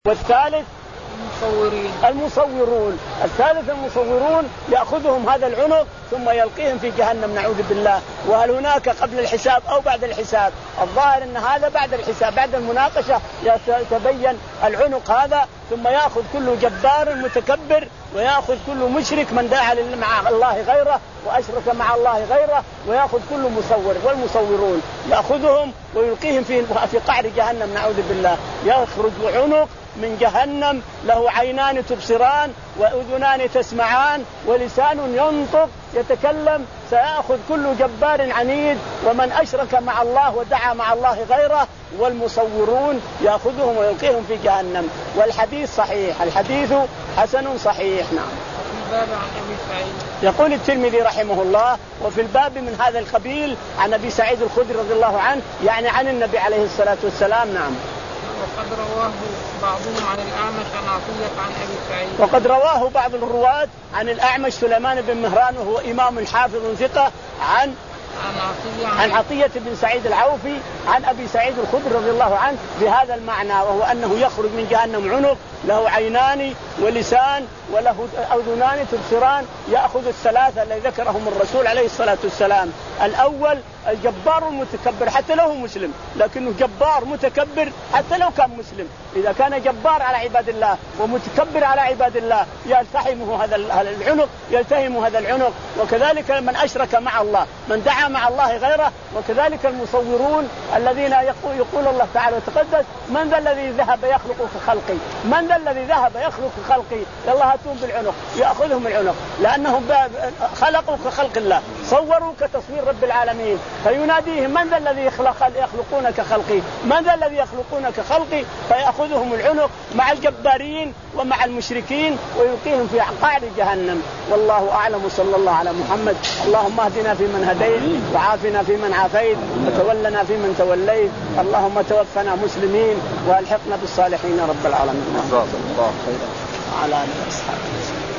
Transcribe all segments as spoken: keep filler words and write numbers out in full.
والثالث المصورين المصورون الثالث المصورون يأخذهم هذا العنق ثم يلقيهم في جهنم نعوذ بالله. وهل هناك قبل الحساب أو بعد الحساب؟ الظاهر أن هذا بعد الحساب، بعد المناقشة يتبين العنق هذا، ثم يأخذ كل جبار متكبر ويأخذ كل مشرك من دعا مع الله غيره وأشرك مع الله غيره، ويأخذ كل مصور. والمصورون يأخذهم ويلقيهم في في قعر جهنم نعوذ بالله. يخرج عنق من جهنم له عينان تبصران وأذنان تسمعان ولسان ينطق يتكلم، سيأخذ كل جبار عنيد ومن أشرك مع الله ودعا مع الله غيره. والمصورون يأخذهم ويلقيهم في جهنم. والحديث صحيح، الحديث حسن صحيح. نعم. الباب عن أبي سعيد. يقول الترمذي رحمه الله: وفي الباب من هذا القبيل عن أبي سعيد الخدري رضي الله عنه، يعني عن النبي عليه الصلاة والسلام. نعم. وقد رواه بعضهم عن الأعمش عن عطية عن أبي سعيد. وقد رواه بعض الرواة عن الأعمش سليمان بن مهران وهو إمام حافظ ثقة عن عن عطية عن عطية بن سعيد العوفي عن أبي سعيد الخدري رضي الله عنه بهذا المعنى، وهو أنه يخرج من جهنم عنق له عينان ولسان وله أذنان تبصران، يأخذ الثلاثة الذي ذكرهم الرسول عليه الصلاة والسلام. الأول الجبار المتكبر حتى لو مسلم، لكنه جبار متكبر حتى لو كان مسلم. إذا كان جبار على عباد الله ومتكبر على عباد الله يلتهمه هذا العنق، يلتهم هذا العنق. وكذلك من أشرك مع الله، من دعا مع الله غيره. وكذلك المصورون الذين يقول, يقول الله تعالى وتقدس: من ذا الذي ذهب يخلق كخلقي؟ من ذا الذي ذهب يخلق كخلقي؟ يلا هاتون بالعنق، يأخذهم العنق، لأنهم خلقوا كخلق الله، صوروا كتصوير رب العالمين. فيناديهم: من ذا الذي يخلق يخلقون كخلقي؟ من ذا الذي يخلقون كخلقي؟ فيأخذهم العنق مع الجبارين ومع المشركين ويلقيهم في قعر جهنم. والله أعلم. صلى الله على محمد. اللهم اهدنا فيمن هديت وعافنا فيمن عافيت وتولنا فيمن توليت. اللهم توفنا مسلمين والحقنا بالصالحين يا رب العالمين. جزاك الله خيرا. على آله وصحبه.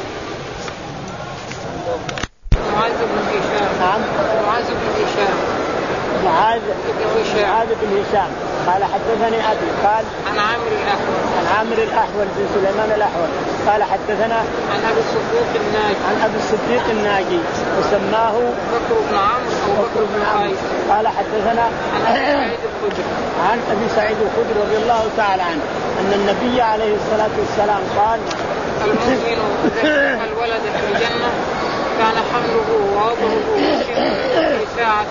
معاذ بن هشام. نعم. معاذ بن هشام. معاذ بن معاذ بن هشام قال: حدثني أبي قال عن عامر الأحول عن عامر الأحول بن سليمان الأحول قال: حدثنا عن أبي الصديق الناجي عن أبي الصديق الناجي وسماه بكر بن عمرو أو بكر بن عمرو قال: حدثنا عن أبي سعيد الخدري عن أبي سعيد الخدري رضي الله تعالى عنه أن النبي عليه الصلاة والسلام قال: المؤمن إذا الولد في الجنة كان حمله ووضعه في ساعة.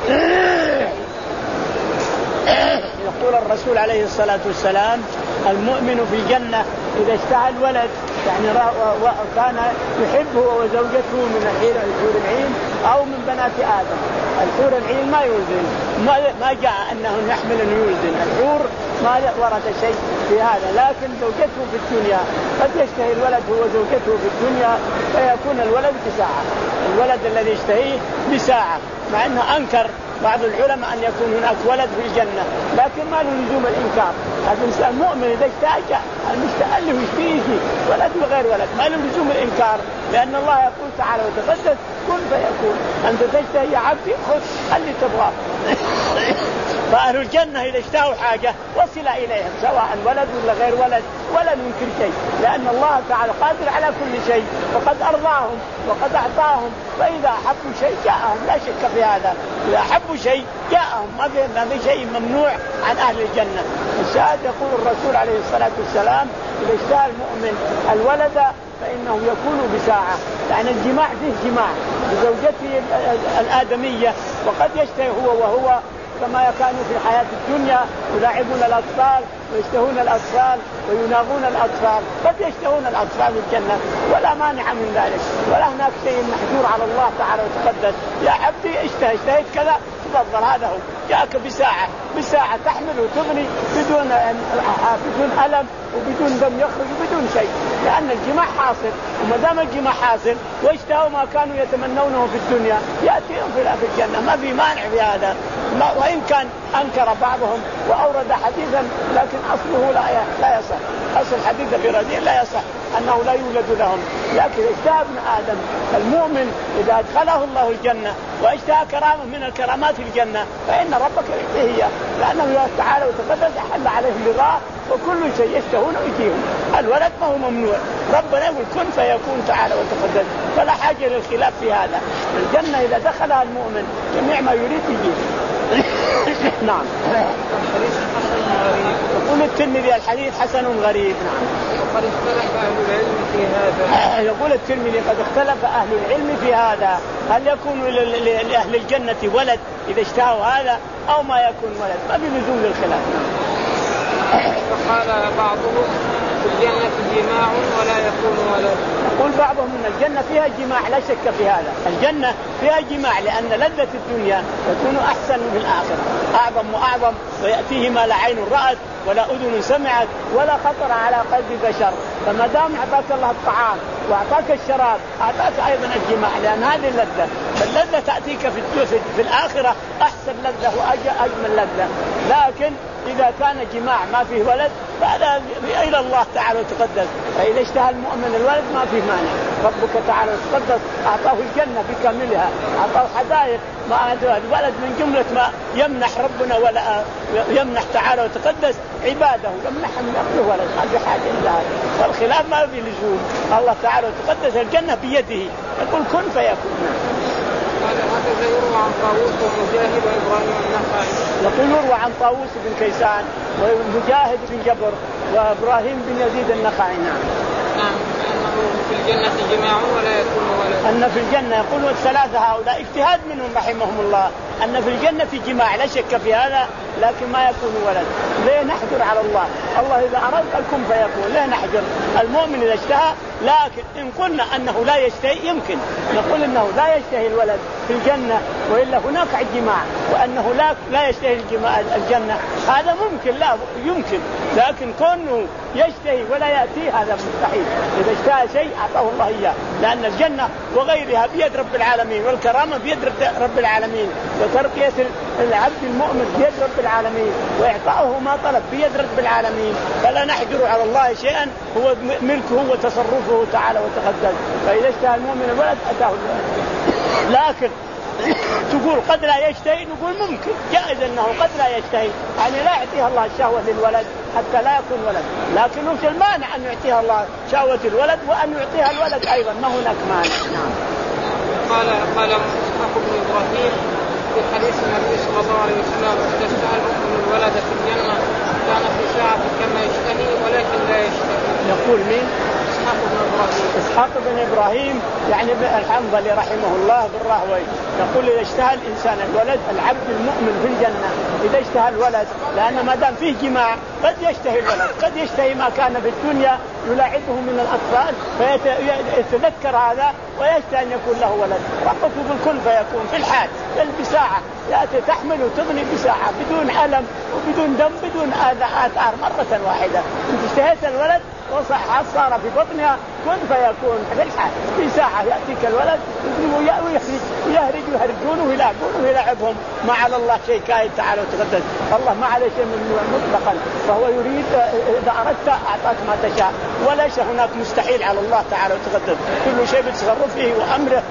يقول الرسول عليه الصلاة والسلام: المؤمن في الجنة إذا اشتهى الولد، يعني كان يحبه وزوجته من الحور العين أو من بنات آدم. الحور العين ما يوزن، ما جاء أنه يحمل أن يوزن الحور، ما ورد شيء في هذا. لكن زوجته في الدنيا قد يشتهي الولد هو زوجته في الدنيا فيكون الولد بساعة، الولد الذي يشتهيه بساعة، مع أنه أنكر بعض العلماء أن يكون هناك ولد في الجنة، لكن ما له لزوم الإنكار. الإنسان مؤمن إذا اشتهى المشتهى اللي يشتهيه ولد وغير ولد ما له لزوم الإنكار، لأن الله يقول تعالى وتقدس: كن فيكون. أنت تشتهي يا عبدي خذ اللي تبغاه. فأهل الجنة إذا اشتهوا حاجة وصل إليهم سواء ولد ولا غير ولد ولا ينكر شيء، لأن الله تعالى قادر على كل شيء وقد أرضاهم وقد أعطاهم. فإذا أحبوا شيء جاءهم، لا شك في هذا، إذا أحبوا شيء جاءهم، ما في شيء ممنوع عن أهل الجنة. الشاهد يقول الرسول عليه الصلاة والسلام: إذا اشتهى المؤمن الولد فإنه يكون بساعة، يعني الجماع فيه جماع بزوجته الآدمية، وقد يشتهي هو وهو كما كانوا في الحياة الدنيا يلاعبون الأطفال ويشتهون الأطفال ويناغون الأطفال، قد يشتهون الأطفال في الجنة ولا مانع من ذلك، ولا هناك شيء محجور على الله تعالى وتقدس. يا عبدي اشتهي اشتهيت كذا تفضل، هذا هو جاءك بساعة بساعة تحمل وتغني بدون بدون ألم وبدون دم يخرج وبدون شيء، لأن الجماع حاصل. وما دام الجماع حاصل واشتهوا ما كانوا يتمنونه في الدنيا يأتيهم في الجنة، ما في مانع في هذا. وإن كان أنكر بعضهم وأورد حديثا لكن أصله لا لا يصح، أصل الحديث برديء لا يصح أنه لا يولد لهم. لكن اشتهى ابن آدم المؤمن إذا أدخله الله الجنة واشتهى كرامة من الكرامات في الجنة فإن ربك يعطيه، لأنه تعالى وتقدس أحل عليهم رضاه وكل شيء يشتهون يجيهم. الولد ما هو ممنوع، ربنا يقول كن فيكون تعالى وتقدس، فلا حاجة للخلاف في هذا. الجنة إذا دخلها المؤمن جميع ما يريد يجيه. نعم. الحديث حسن غريب. يقول الترمذي الحديث حسن غريب. نعم. وقد اختلف أهل العلم في هذا. يقول الترمذي قد اختلف أهل العلم في هذا، هل يكون لأهل الجنة ولد إذا اشتهوا هذا أو ما يكون ولد، ما بلزوم للخلاف. فقال بعضهم في الجنة جماع ولا يكون ولد. يقول بعضهم من الجنة فيها جماع، لا شك في هذا، الجنة فيها جماع لأن لذة الدنيا تكون أحسن من الآخرة، أعظم وأعظم، ويأتيه ما لا عين رأت ولا أذن سمعت ولا خطر على قلب بشر. فما دام أعطاك الله الطعام وأعطاك الشراب أعطاك أيضا الجماع، لأن هذه اللذة، فاللذة تأتيك في في الآخرة أحسن لذة وأجمل لذة. لكن إذا كان جماع ما فيه ولد فهذا إلى الله تعالى وتقدس، فإذا اشتهى المؤمن الولد ما فيه مانع. ربك تعالى وتقدس أعطاه الجنة بكاملها، أعطاه حدائق، ما الولد من جملة ما يمنح ربنا ولا يمنح تعالى وتقدس عباده، يمنحهم يأخذ ولد، ما في حاجة إلى هذا. والخلاف ما في لزوم، الله تعالى وتقدس الجنة بيده، يقول كن فيكون. هذا يروى عن طاووس ومجاهد وإبراهيم النخعي. يقول يروى عن طاووس بن كيسان ومجاهد بن جبر وإبراهيم بن يزيد النخعي. نعم. نعم. أنه في الجنة جماع ولا يكون ولد. أن في الجنة يقول الثلاثة هؤلاء اجتهاد منهم رحمهم الله أن في الجنة في جماع، لا شك في هذا، لكن ما يكون ولد. ليه نحجر على الله؟ الله إذا أراد الكون فيكون، ليه نحجر؟ المؤمن إذا اشتهى، لكن إن قلنا أنه لا يشتهي يمكن نقول أنه لا يشتهي الولد في الجنة وإلا هناك الجماع، وأنه لا لا يشتهي الجماع الجنة هذا ممكن، لا يمكن، لكن كونه يشتهي ولا يأتي هذا مستحيل. إذا اشتهى شيء أعطاه الله إياه، لأن الجنة وغيرها بيد رب العالمين، والكرامة بيد رب العالمين، وترقية العبد المؤمن بيد رب العالمين، وإعطاؤه ما طلب بيد رب العالمين، فلا نحجر على الله شيئا هو ملكه وتصرفه تعالى وتقدس. فإذا اشتهى المؤمن الولد أتاه الولد. لكن تقول قد لا يشتهي، نقول ممكن جائز أنه قد لا يشتهي، يعني لا يعطيها الله الشهوة للولد حتى لا يكون ولد، لكن وش المانع أن يعطيها الله شهوة الولد وأن يعطيها الولد أيضا، ما هناك مانع. نعم. قال قال إسحاق بن إبراهيم في حديث النبي صلى الله عليه وسلم إذا اشتهى المؤمن الولد في الجنة كان في ساعة كما يشتهي ولكن لا يشتهي. يقول مين؟ إسحاق بن إبراهيم. إسحاق بن إبراهيم يعني الحنظلي رحمه الله بالراهوي، يقول إذا اشتهى الإنسان الولد العبد المؤمن في الجنة إذا اشتهى الولد، لأن ما دام فيه جماع قد يشتهي الولد، قد يشتهي ما كان في الدنيا يلاعبه من الأطفال فيتذكر هذا ويشتهي أن يكون له ولد. ربك يقول كن فيكون في الحال بساعة، يأتي تحمل وتغني بساعة بدون ألم وبدون دم بدون آثار مرة واحدة. أنت اشتهيت الولد وصح صار في بطنها كن فيكون في الحال في ساعة يأتيك الولد ويهرج يهرج يهرجونه ويلعبونه ويلعبهم، ما على الله شيء كائن تعالى وتقدس، الله ما عليه شيء من مطلقا، فهو يريد إذا أردت أعطاك ما تشاء، وليس هناك مستحيل على الله تعالى وتقدس، كل شيء بتصرفه وأمره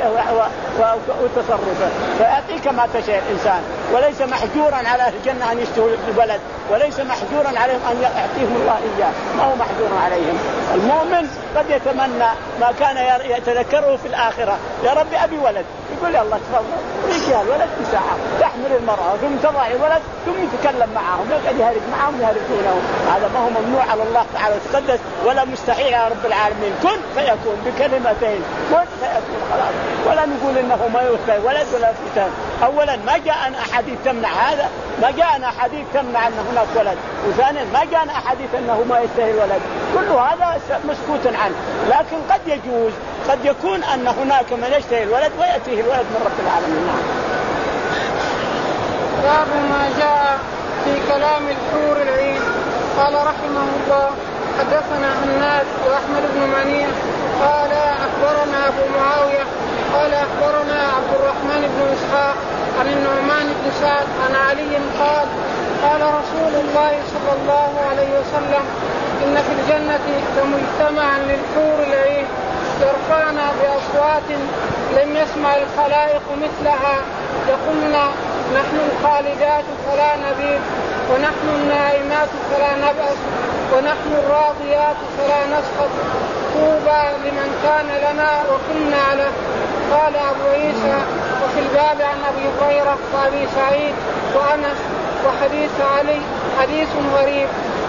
وتصرفه، فيأتيك ما تشاء الإنسان، وليس محجورا على أهل الجنة أن يشتهوا الولد، وليس محجورا عليهم أن يعطيهم الله إياه، ما هو محجور عليهم. المؤمن قد يتمنى ما كان يتذكره في الآخرة، يا ربي أبي ولد، يقول يا الله تفضل ويجيها الولد بساعة، تحمل المرأة ثم تضع الولد ثم يتكلم معهم، يقعد يهرج معهم يهرجونه، هذا ما هو ممنوع على الله تعالى وتقدس ولا مستحيل على رب العالمين. كن فيكون بكلمتين كن فيكون خلاص، ولا نقول إنه ما يوفى ولد ولا فتان. أولا ما جاءنا أحاديث تمنع هذا، ما جاءنا أحاديث تمنع أن هناك ولد، وثانيا ما جاءنا أحاديث أنه ما يستاهل الولد، كل هذا مسكوت عنه، لكن قد يجوز قد يكون أن هناك من يشتهي الولد ويأتيه الولد من رب العالمين. نعم. باب ما جاء في كلام الحور العين. قال رحمه الله حدثنا عناد وأحمد بن منيع قال أخبرنا أبو معاوية قال أخبرنا عبد الرحمن بن إسحاق عن النعمان بن سعد عن علي قال قال رسول الله صلى الله عليه وسلم إن في الجنة لمجتمعا للحور العين يرفعن بأصوات لم يسمع الخلائق مثلها يقولن نحن الخالدات فلا نبيد ونحن النائمات فلا نبأس ونحن الراضيات فلا نسقط طوبى لمن كان لنا وكنا له. قال أبو عيسى وفي الباب عن أبي هريرة وأبي سعيد وأنس وحديث علي حديث غريب.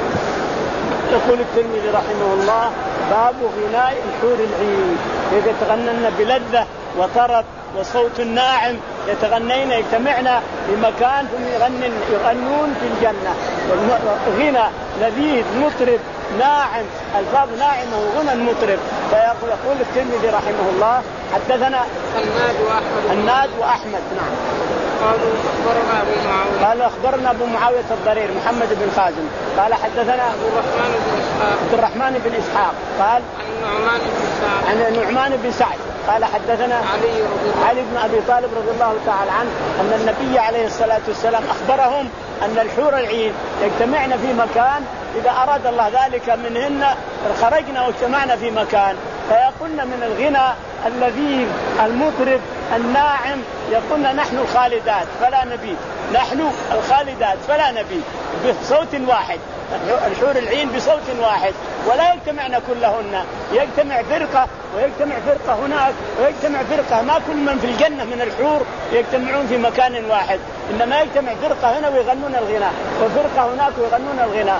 يقول الترمذي رحمه الله باب غناء الحور العين، إذا تغنن بلذة وطرب وصوت ناعم يتغنين يجتمعنا في مكان هم يغنن يغنون في الجنة، غنى لذيذ مطرب ناعم، الفاظ ناعمة وغنى مطرب. فيقول يقول الترمذي رحمه الله حدثنا الناد وأحمد الناد وأحمد نعم قالوا أخبرنا أبو معاوية قال أخبرنا أبو معاوية الضرير محمد بن خازم قال حدثنا أبو الرحمن بن إسحاق عبد الرحمن بن إسحاق قال عن النعمان بن سعد عن النعمان بن سعد قال حدثنا علي رضي الله علي بن أبي طالب رضي الله تعالى عنه أن النبي عليه الصلاة والسلام أخبرهم أن الحور العين يجتمعن في مكان إذا أراد الله ذلك منهن خرجنا واجتمعنا في مكان فيقولن من الغنى اللذيذ المطرب الناعم يقولن نحن الخالدات فلا نبيد، نحن الخالدات فلا نبيد بصوت واحد، الحور العين بصوت واحد ولا يجتمعن كلهن، يجتمع فرقة ويجتمع فرقة هناك ويجتمع فرقة، ما كل من في الجنة من الحور يجتمعون في مكان واحد، إنما يجتمع فرقة هنا ويغنون الغناء وفرقة هناك ويغنون الغناء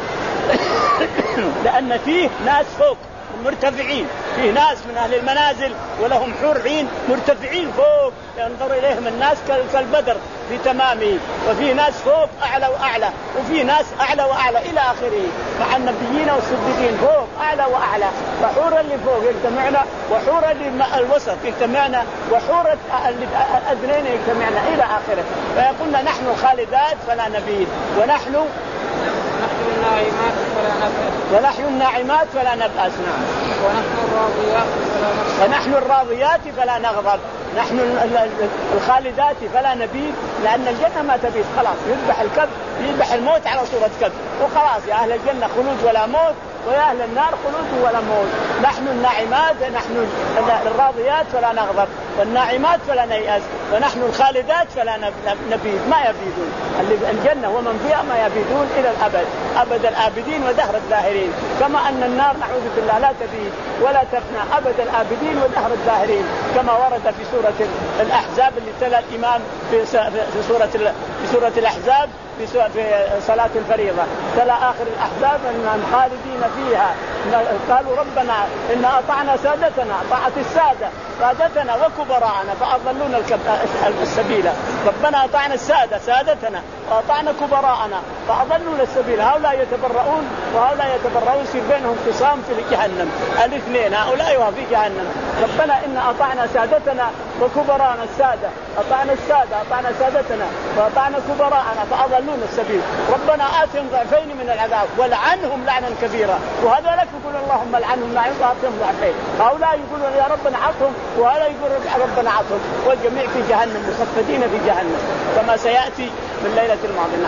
لأن فيه ناس فوق مرتفعين، فيه ناس من أهل المنازل ولهم حور عين مرتفعين فوق ينظر إليهم الناس كالبدر في تمامه، وفي ناس فوق أعلى وأعلى وفي ناس أعلى وأعلى إلى آخره، مع النبيين والصديقين فوق أعلى وأعلى، فحور اللي فوق يجتمعنا وحور اللي الوسط يجتمعنا وحور الأذنين يجتمعنا إلى آخره. فيقولنا نحن الخالدات فلا نبيد ونحن نحن الناعمات فلا نبأس ونحن الناعمات فلا نبأس نعم ونحن الراضيات فلا نغضب ونحن الراضيات فلا نغضب، نحن الخالدات فلا نبيد، لأن الجنة ما تبيد خلاص، يذبح الكبد يذبح الموت على صورة كبد وخلاص، يا أهل الجنة خلود ولا موت ويا أهل النار خلود ولا موت. نحن الناعمات نحن الراضيات فلا نغضب والناعمات فلا نيأس ونحن الخالدات فلا نبيد، ما يبيدون، اللي الجنة ومن فيها ما يبيدون إلى الأبد أبد الآبدين ودهر الداهرين، كما أن النار نعوذ بالله لا تبيد ولا تفنى أبد الآبدين ودهر الداهرين، كما ورد في سورة الأحزاب اللي تلا الإمام في سورة في سورة الأحزاب في صلاة الفريضة، تلا آخر الأحزاب أنهم خالدين فيها، قالوا ربنا إن أطعنا سادتنا، طاعة السادة سادتنا وكبراءنا فأضلونا السبيل، ربنا أطعنا السادة سادتنا وأطعنا كبراءنا فأضلونا السبيل، هؤلاء يتبرؤون وهؤلاء يتبرؤون، يصير بينهم خصام في جهنم الاثنين هؤلاء وفي جهنم. ربنا إن أطعنا سادتنا وكبراءنا، السادة أطعنا السادة أطعنا سادتنا وأطعنا كبراءنا فأضلونا السبيل، ربنا آتهم ضعفين من العذاب ولعنهم لعنا كبيرا، وهذا لك يقول اللهم لعنهم لعنا وآتهم ضعفين، هؤلاء يقولون يا ربنا عطهم وهؤلاء يقولون ربنا عطهم، والجميع في جهنم مخفدين في جهنم كما سيأتي من ليلة الماضية.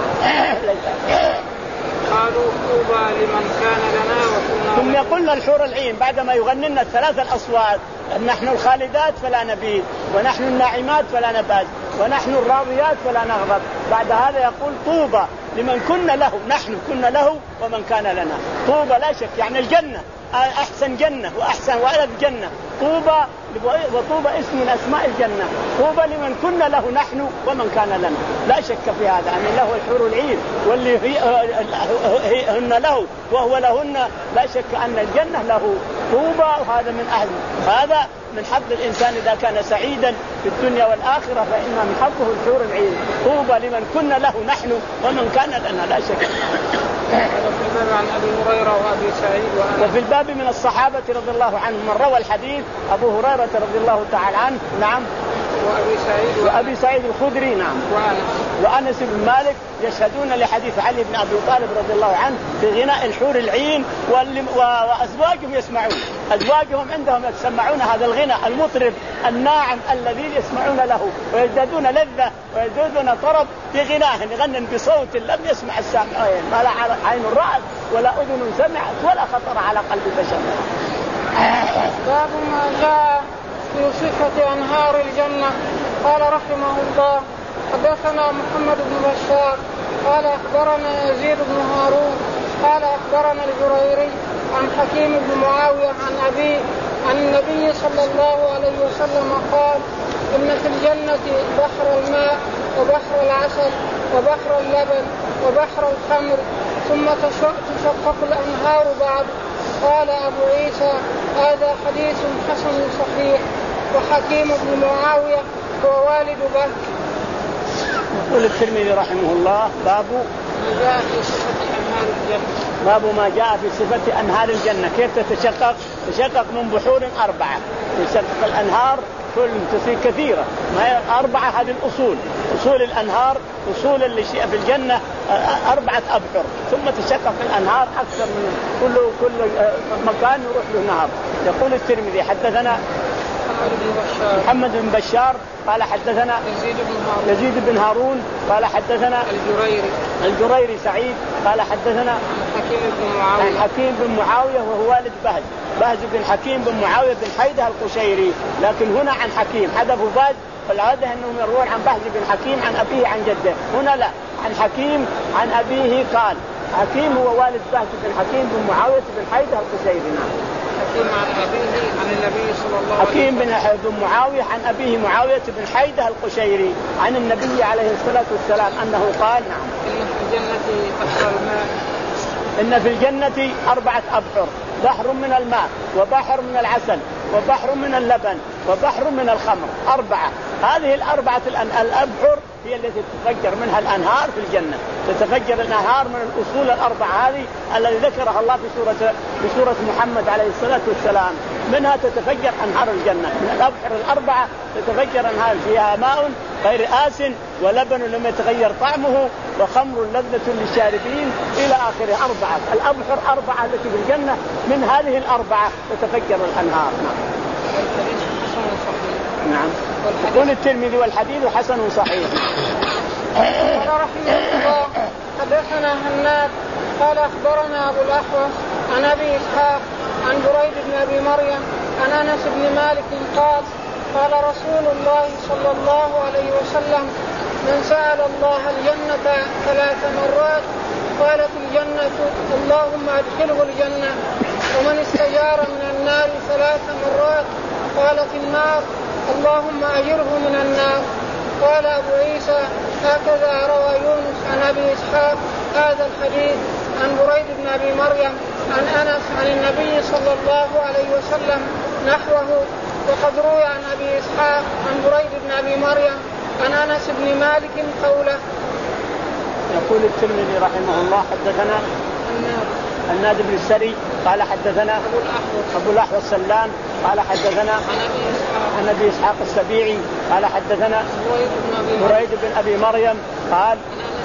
قالوا طوبى لمن كان لنا وكنا ثم يقولنا الحور العين بعدما يغنن الثلاث الأصوات، نحن الخالدات فلا نبيد ونحن الناعمات فلا نباد ونحن الراضيات فلا نغضب، بعد هذا يقول طوبى لمن كنا له، نحن كنا له ومن كان لنا، طوبى لا شك يعني الجنة أحسن جنة وأحسن وألذ جنة، طوبى وطوبى اسم من أسماء الجنة، طوبى لمن كنا له نحن ومن كان لنا، لا شك في هذا أن له الحور العين واللي هي هن له وهو لهن، لا شك أن الجنة له طوبى، وهذا من أهل هذا من حظ الإنسان إذا كان سعيدا في الدنيا والآخرة فإن من حظه الحور العين، طوبى لمن كنا له نحن ومن كان لنا، لا شك. عن أبي هريرة وأبي سعيد وأنا. وفي الباب من الصحابة رضي الله عنهم من روى الحديث أبو هريرة رضي الله تعالى عنه نعم وأبي سعيد وأبي سعيد الخدري نعم وأنس وأنس بن مالك يشهدون لحديث علي بن أبي طالب رضي الله عنه في غناء الحور العين، وأزواجهم يسمعون، أزواجهم عندهم يسمعون هذا الغناء المطرب الناعم الذي يسمعون له ويزدادون لذة ويزدادون طرب في غناه، يغنن بصوت لم يسمع السامعين، ما لا عين رأت ولا أذن سمعت ولا خطر على قلب بشر. باب ما جاء في صفة أنهار الجنة. قال رحمه الله حدثنا محمد بن بشار قال أخبرنا يزيد بن هارون قال أخبرنا الجريري عن حكيم بن معاوية عن أبي عن النبي صلى الله عليه وسلم قال إن في الجنة بحر الماء وبحر العسل وبحر اللبن وبحر الخمر ثم تشقق الأنهار بعد. قال أبو عيسى هذا حديث حسن صحيح. وحكيم بن معاوية هو والد بكر. يقول الترمذي رحمه الله باب ما جاء في صفة أنهار الجنة. باب ما جاء في صفة أنهار الجنة كيف تتشقق. تشقق من بحور أربعة. تشقق الأنهار كل تصير كثيرة ما أربعة. هذه الأصول أصول الأنهار أصول اللي في الجنة أربعة أبحر ثم تشقق الأنهار أكثر من كل كل مكان يروح له نهر. يقول الترمذي حدثنا محمد بن بشار قال حدثنا يزيد بن هارون, يزيد بن هارون قال حدثنا الجريري الجريري سعيد قال حدثنا حكيم بن معاوية حكيم بن معاوية وهو والد بهز بهز بن حكيم بن معاوية بن حيدة القشيري. لكن هنا عن حكيم حذفوا بهز والعادة أنهم يروون عن بهز بن حكيم عن أبيه عن جده. هنا لا عن حكيم عن أبيه قال حكيم هو والد بهز بن حكيم بن معاوية بن حيدة القشيري. حكيم عن أبيه عن النبي صلى الله عليه وسلم. حكيم بن معاوية عن أبيه معاوية بن حيدة القشيري عن النبي عليه الصلاة والسلام أنه قال نعم إن في الجنة بحر الماء إن في الجنة أربعة أبحر بحر من الماء وبحر من العسل وبحر من اللبن وبحر من الخمر. أربعة. هذه الأربعة الأبحر هي التي تتفجر منها الأنهار في الجنة. تتفجر الأنهار من الأصول الأربعة هذه التي ذكرها الله في سورة في سورة محمد عليه الصلاة والسلام. منها تتفجر أنهار الجنة. من الأبحر الأربعة تتفجر أنهار فيها ماء غير آس ولبن لم يتغير طعمه وخمر لذة للشاربين إلى آخره. أربعة الأبحر أربعة التي في الجنة من هذه الأربعة تتفجر الأنهار. نعم. يقول الترمذي والحديث حسن صحيح. قال رحمه الله حدثنا هناد قال أخبرنا أبو الأحوص عن أبي إسحاق عن بريد بن أبي مريم عن أنس بن مالك قال قال رسول الله صلى الله عليه وسلم من سأل الله الجنة ثلاث مرات قالت الجنة اللهم أدخله الجنة. ومن استجار من النار ثلاث مرات قالت النار اللهم أجره من النار. قال أبو عيسى هكذا روى يونس عن أبي إسحاق هذا الحديث عن بريد بن أبي مريم عن أنس عن النبي صلى الله عليه وسلم نحوه. وقد روي عن أبي إسحاق عن بريد بن أبي مريم عن أنس بن مالك قوله. يقول الترمذي رحمه الله حدثنا الناد بن السري قال حدثنا أبو الأحوص السلام قال حدثنا عن أبي إسحاق السبيعي قال حدثنا بريد بن أبي مريم قال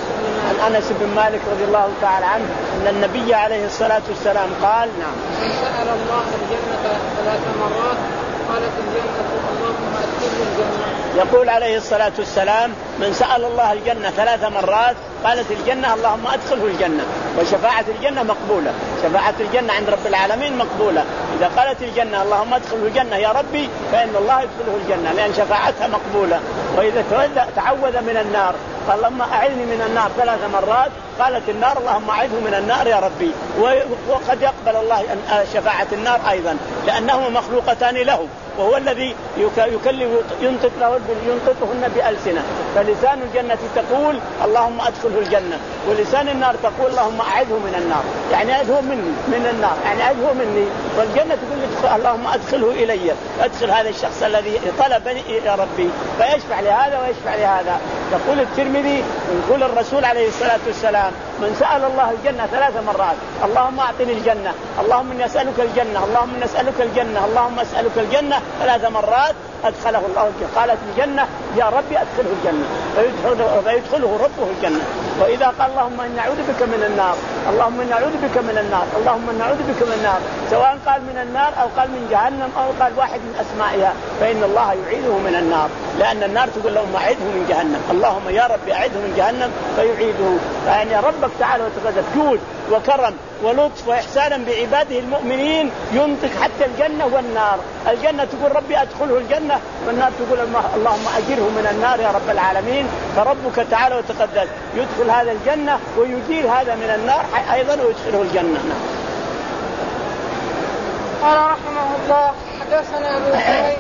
عن أنس بن مالك رضي الله تعالى عنه أن النبي عليه الصلاة والسلام قال نعم من سأل الله الجنة ثلاث مرات قالت الجنة اللهم أدخله الجنة. يقول عليه الصلاة والسلام من سأل الله الجنة ثلاث مرات قالت الجنة اللهم أدخله الجنة. وشفاعة الجنة مقبولة. شفاعة الجنة عند رب العالمين مقبولة. إذا قالت الجنة اللهم أدخله الجنة يا ربي فإن الله يدخله الجنة لأن شفاعتها مقبولة. وإذا تعوذ من النار قال اللهم أعذني من النار ثلاث مرات قالت النار اللهم أعذه من النار يا ربي. وقد يقبل الله شفاعة النار أيضا لأنهما مخلوقتان له وهو الذي يكلم ينطق له ينطقهن بألسنة. فلسان الجنة تقول اللهم أدخله الجنة ولسان النار تقول اللهم أعذه من النار يعني أعذه مني من النار يعني أعذه مني. والجنة تقول اللهم أدخله إلي أدخل هذا الشخص الذي طلبني يا ربي فيشفع لهذا ويشفع لهذا. يقول الترمذي يقول الرسول عليه الصلاة والسلام من سأل الله الجنة ثلاث مرات اللهم أعطني الجنة اللهم إني أسألك الجنة اللهم إني أسألك الجنة اللهم أسألك الجنة ثلاث مرات أدخله الله الجنة. قالت الجنة يا ربي أدخله الجنة فيدخله, فيدخله ربه الجنة. وإذا قال اللهم إني أعوذ بك من النار اللهم إني أعوذ بك من النار اللهم إني أعوذ بك من النار سواء قال من النار أو قال من جهنم أو قال واحد من أسمائها، فإن الله يعيده من النار، لأن النار تقول لهم أعده من جهنم، اللهم يا رب أعده من جهنم فيعيده. يعني ربك تعالى وتقدس جود وكرم ولطف وإحسانا بعباده المؤمنين ينطق حتى الجنة والنار. الجنة تقول ربي أدخله الجنة، والنار تقول اللهم أجره من النار يا رب العالمين. فربك تعالى وتقدس يدخل هذا الجنة ويجير هذا من النار أيضا ويدخله الجنة. قال رحمه الله حدثنا أبو كريب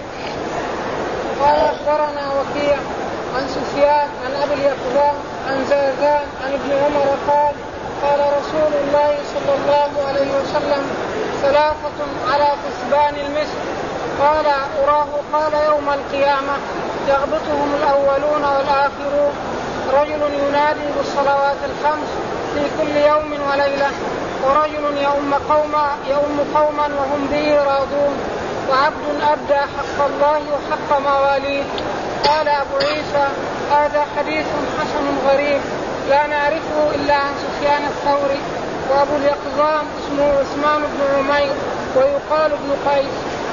قال أخبرنا وكيع عن سفيان عن أبي اليقظان عن زادان عن ابن عمر قال قال رسول الله صلى الله عليه وسلم ثلاثة على كثبان المسك. قال أراه قال يوم القيامة يغبطهم الأولون والآخرون، رجل ينادي بالصلوات الخمس في كل يوم وليلة، ورجل يؤم قوما يؤم قوما وهم به راضون، وعبد أبدى حق الله وحق مواليه. قال أبو عيسى هذا حديث حسن غريب لا نعرفه إلا عن سفيان الثوري، وأبو اليقظان اسمه عثمان بن عمير ويقال ابن قيس.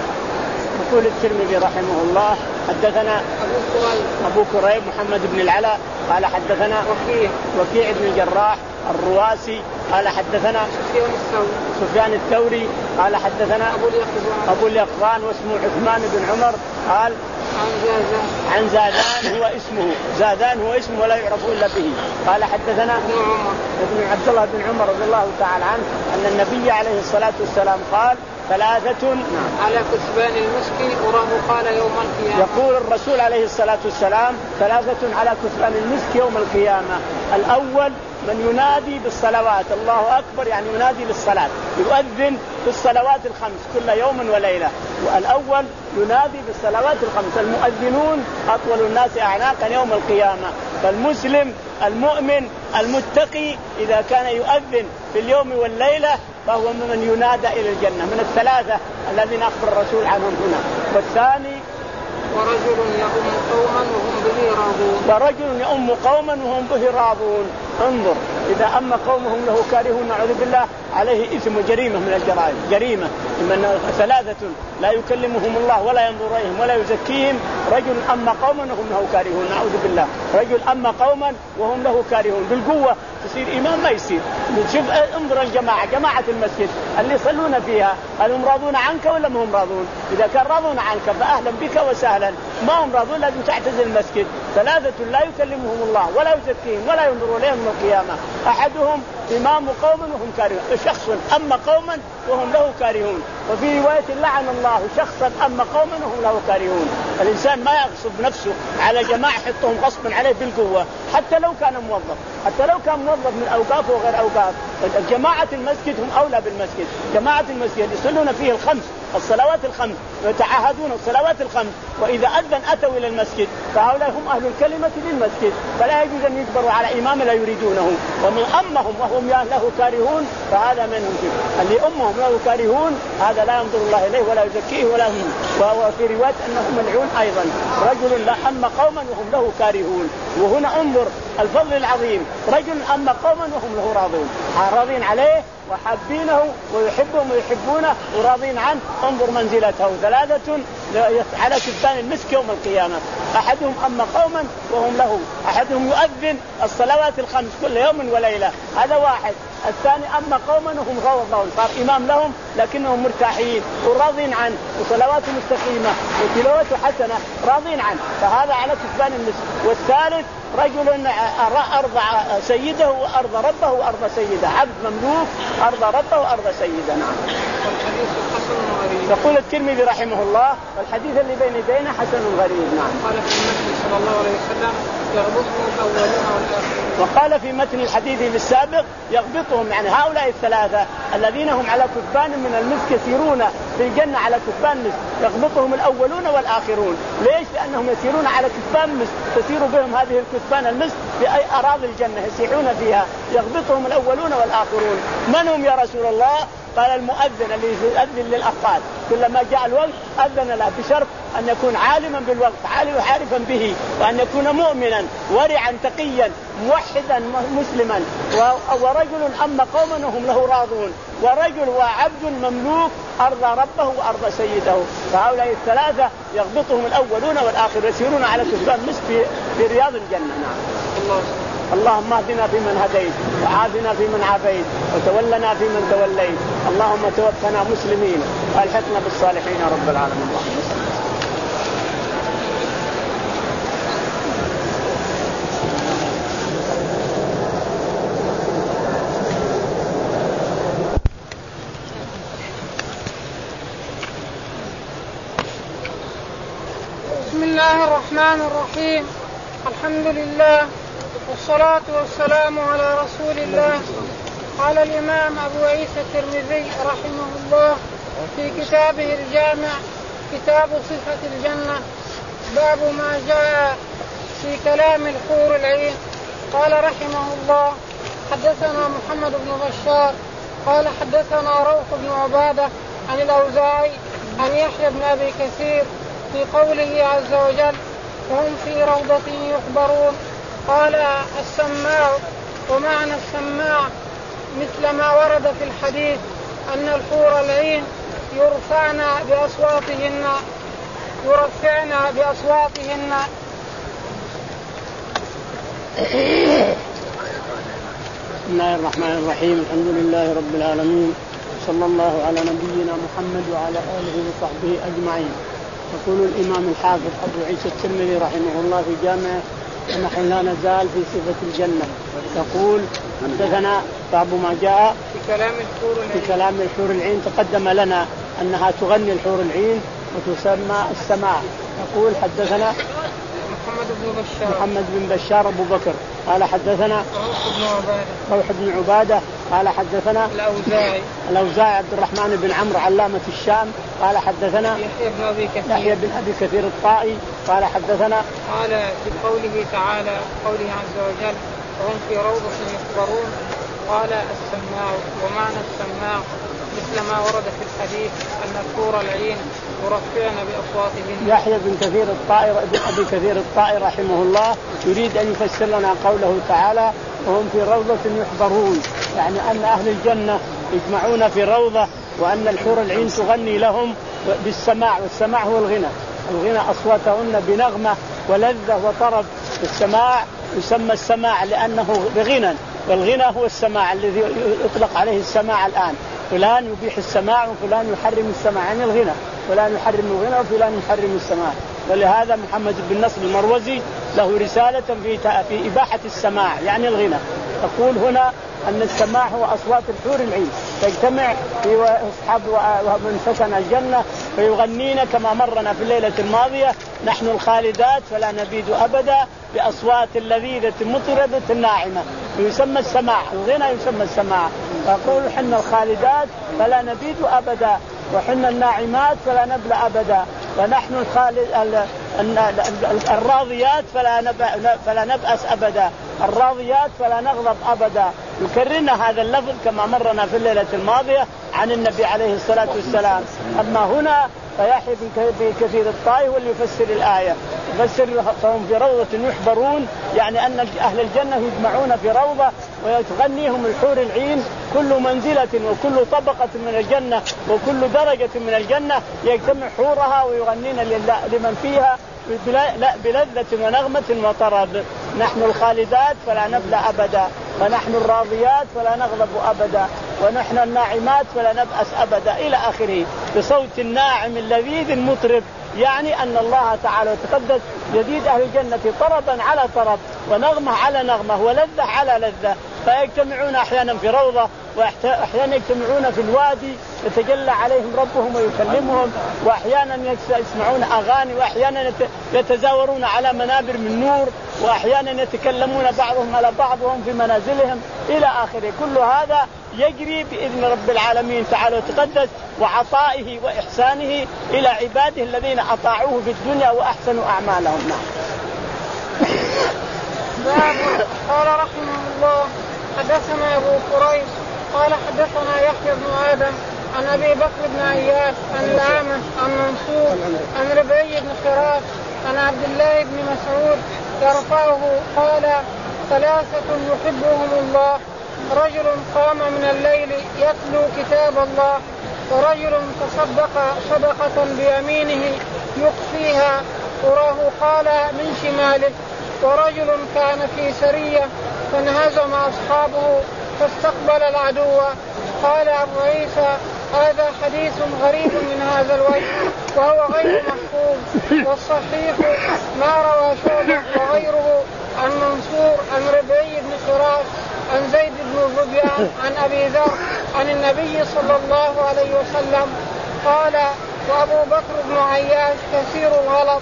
يقول الترمذي رحمه الله حدثنا أبو كريب أبو كريب محمد بن العلاء قال حدثنا وكيع وكيع بن الجراح الرواسي قال حدثنا سفيان الثوري سفيان الثوري قال حدثنا أبو اليقظان أبو اليقظان واسمه عثمان بن عمر قال عن زادان عن زادان هو اسمه زادان هو اسمه ولا يعرف إلا به. قال حدثنا ابن عمر ابن عبد الله بن عمر رضي الله تعالى عنه أن النبي عليه الصلاة والسلام قال ثلاثة على كثبان المسك وراه قال يوم القيامة. يقول الرسول عليه الصلاة والسلام ثلاثة على كثبان المسك يوم القيامة. الأول من ينادي بالصلوات، الله أكبر يعني ينادي بالصلاة، يؤذن بالصلوات الخمس كل يوم وليلة. والأول ينادي بالصلوات الخمس. المؤذنون أطول الناس أعناقا يوم القيامة. فالمسلم المؤمن المتقي إذا كان يؤذن في اليوم والليلة فهو من ينادى إلى الجنة، من الثلاثة الذين أخبر الرسول عنهم هنا. والثاني ورجل يؤم قوما وهم به راضون ورجل يؤم قوما وهم به راضون. انظر إذا أما قومهم له كارهون نعوذ بالله عليه إثم وجريمة من الجرائم، جريمة من ثلاثة لا يكلمهم الله ولا ينظر إليهم ولا يزكيهم. رجل أما قوما وهم له كارهون نعوذ بالله. رجل أما قوما وهم له كارهون بالقوة تصير إمام ما يصير. شوف انظر الجماعة جماعة المسجد اللي يصلون فيها هل هم راضون عنك ولا ما هم راضون؟ إذا كان راضون عنك فأهلا بك وسهلا، ما هم راضون لازم تعتزل المسجد. ثلاثة لا يكلمهم الله ولا يزكيهم ولا ينظر إليهم يوم القيامة. أحدهم إمام قوم وهم كارهون، شخص أما قوما وهم له كارهون. وفي رواية لعن الله شخصا أما قوما وهم له كارهون. الإنسان ما يغصب نفسه على جماعة يحطهم غصبا عليه بالقوة حتى لو كان موظف، حتى لو كان موظف من أوقاف وغير أوقاف. جماعة المسجد هم أولى بالمسجد. جماعة المسجد يصلون فيه الخمس الصلوات الخمس ويتعاهدون الصلوات الخمس، وإذا أذن أتوا إلى المسجد فهؤلاء هم أهل الكلمة للمسجد، فلا يجوز أن يجبروا على إمام لا يريدونه. ومن أمهم وهم له كارهون فهذا منهم شيء. اللي أمهم له كارهون هذا لا ينظر الله إليه ولا يزكيه ولا هم. وفي رواية أنه ملعون أيضا. رجل لا أما قوما وهم له كارهون. وهنا انظر الفضل العظيم، رجل أما قوما وهم له راضون، راضين عليه وحابينه ويحبهم ويحبونه وراضين عنه. انظر منزلته. ثلاثة على كثبان المسك يوم القيامة. أحدهم أما قوما وهم له، أحدهم يؤذن الصلوات الخمس كل يوم وليلة، هذا واحد. الثاني أما قوما وهم غوضون، صار إمام لهم لكنهم مرتاحين وراضين عنه وصلواته مستقيمة وتلاوته حسنة راضين عنه، فهذا على كثبان المسك. والثالث رجل أرضى سيده وأرضى ربه وأرضى سيده، عبد مملوك أرضى ربه وأرضى سيده. نعم. يقول الترمذي رحمه الله والحديث اللي بين يدينا حسن غريب. نعم. قال في المتن صلى الله عليه وسلم يغبطهم الأولون والآخرون. وقال في متن الحديث بالسابق يغبطهم، يعني هؤلاء الثلاثة الذين هم على كثبان من المسك يسيرون في الجنة على كثبان مسك، يغبطهم الأولون والآخرون. ليش؟ لأنهم يسيرون على كثبان مسك، تسير بهم هذه الكثبان المسك بأي أراضي الجنة يسيحون فيها. يغبطهم الأولون والآخرون. من هم يا رسول الله؟ قال المؤذن اللي يؤذن للأفراد كلما جاء الوقت أذن له، بشرط أن يكون عالما بالوقت عارفا به، وأن يكون مؤمنا ورعا تقيا موحدا مسلما، ورجل أما قوما وهم له راضون، ورجل وعبد مملوك أرضى ربه وأرضى سيده. فهؤلاء الثلاثة يغبطهم الأولون والآخرون يسيرون على كثبان مسك في, في رياض الجنة. نعم. الله. اللهم اهدنا فيمن هديت، وعافنا فيمن عافيت، وتولنا فيمن توليت، اللهم توفنا مسلمين والحقنا بالصالحين يا رب العالمين. بسم الله الرحمن الرحيم. الحمد لله والصلاة والسلام على رسول الله. قال الإمام أبو عيسى الترمذي رحمه الله في كتابه الجامع كتاب صفة الجنة باب ما جاء في كلام الحور العين. قال رحمه الله حدثنا محمد بن بشار قال حدثنا روح بن عبادة عن الأوزاعي عن يحيى بن أبي كثير في قوله عز وجل وهم في روضة يخبرون. قال السماع ومعنى السماع مثل ما ورد في الحديث أن الحور العين يرفعن بأصواتهن يرفعن بأصواتهن. بسم الله الرحمن الرحيم. الحمد لله رب العالمين، صلى الله على نبينا محمد وعلى آله وصحبه أجمعين. يقول الإمام الحافظ أبو عيسى الترمذي رحمه الله في جامعه ونحن لا نزال في صفة الجنة. يقول حدثنا باب ما جاء في كلام الحور العين. في كلام الحور العين. تقدم لنا أنها تغني الحور العين وتسمى السماع. يقول حدثنا محمد بن بشار محمد بن بشار أبو بكر قال حدثنا روح بن عبادة روح بن عبادة قال حدثنا الأوزاعي الأوزاعي عبد الرحمن بن عمرو علامة الشام قال حدثنا يحيى بن أبي كثير يحيى بن أبي كثير الطائي قال حدثنا قال في قوله تعالى قوله عز وجل وهم في روضة يخبرون. قال السماع ومعنى السماع مثل ما ورد في الحديث أن الحور العين يرفعن بأصواتهن. يحيى بن كثير الطائي ابن أبي كثير الطائي رحمه الله يريد أن يفسر لنا قوله تعالى وهم في روضة يحبرون، يعني أن أهل الجنة يجمعون في روضة وأن الحور العين تغني لهم بالسماع، والسماع هو الغنى. الغنى أصواتهن بنغمة ولذة وطرب. السماع يسمى السماع لأنه بغنى، والغنى هو السماع الذي يطلق عليه السماع الآن. فلان يبيح السماع وفلان يحرم السماع، يعني الغنى، فلان يحرم الغنى وفلان يحرم السماع. ولهذا محمد بن نصر المروزي له رسالة في في إباحة السماع يعني الغنى. يقول هنا أن السماع هو أصوات الحور العين تجتمع في أصحاب ومن سكن الجنة فيغنين كما مرنا في الليلة الماضية نحن الخالدات فلا نبيد أبدا بأصوات اللذيذة مطربة ناعمة، يسمى السماع. الغنى يسمى السماع. فيقول حنا الخالدات فلا نبيد أبدا وحنا الناعمات فلا نبلى أبدا ونحن الخالد الراضيات فلا نب... فلا نبأس أبدا، الراضيات فلا نغضب أبدا. يكررنا هذا اللفظ كما مرنا في الليلة الماضية عن النبي عليه الصلاة والسلام. أما هنا فيحيى بن كثير الطائي واللي يفسر الآية، يفسر فهم في روضة يحبرون، يعني أن أهل الجنة يجمعون في روضة ويتغنيهم الحور العين كل منزلة وكل طبقة من الجنة وكل درجة من الجنة يجتمع حورها ويغنين لمن فيها بلذة ونغمة وطرب. نحن الخالدات فلا نبلى أبدا ونحن الراضيات فلا نغضب أبدا ونحن الناعمات فلا نبأس أبدا إلى آخره بصوت الناعم اللذيذ المطرب. يعني أن الله تعالى وتقدس يزيد أهل الجنة طربا على طرب ونغمة على نغمة ولذة على لذة. فيجتمعون أحيانا في روضة وأحيانا يجتمعون في الوادي يتجلى عليهم ربهم ويكلمهم، وأحيانا يسمعون أغاني، وأحيانا يتزاورون على منابر من نور، وأحيانا يتكلمون بعضهم على بعض وهم في منازلهم إلى آخره. كل هذا يجري بإذن رب العالمين تعالى وتقدس وعطائه وإحسانه إلى عباده الذين أطاعوه في الدنيا وأحسنوا أعمالهم. قال رحمه الله حدثنا أبو قريش قال حدثنا يحيى بن آدم عن أبي بكر بن عياش عن الأعمش عن منصور عن ربيع بن خراش عن عبد الله بن مسعود يرفعه قال ثلاثة يحبهم الله: رجل قام من الليل يتلو كتاب الله، ورجل تصدق صدقة بيمينه يخفيها تراه قال من شماله، ورجل كان في سرية فانهزم أصحابه فاستقبل العدو. قال أبو عيسى: هذا حديث غريب من هذا الوجه وهو غير محفوظ، والصحيح ما روى شعبة وغيره عن منصور عن ربيع بن سراج عن زيد بن ظبيان عن أبي ذر عن النبي صلى الله عليه وسلم قال: وأبو بكر بن عياش كثير الغلط.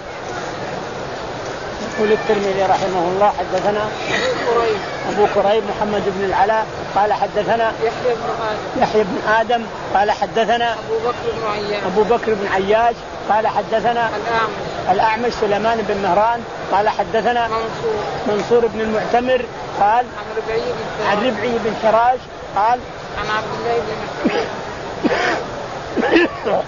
يقول الترمذي رحمه الله: حدثنا قريب. أبو كريب محمد بن العلاء قال حدثنا يحيى بن آدم يحيى بن آدم قال حدثنا أبو بكر بن عياش أبو بكر بن عياش قال حدثنا الأعمش الأعمش سليمان بن مهران قال حدثنا منصور منصور بن المعتمر قال عن ربيع بن عن ربيع بن حراش قال عن عبد الله بن مسعود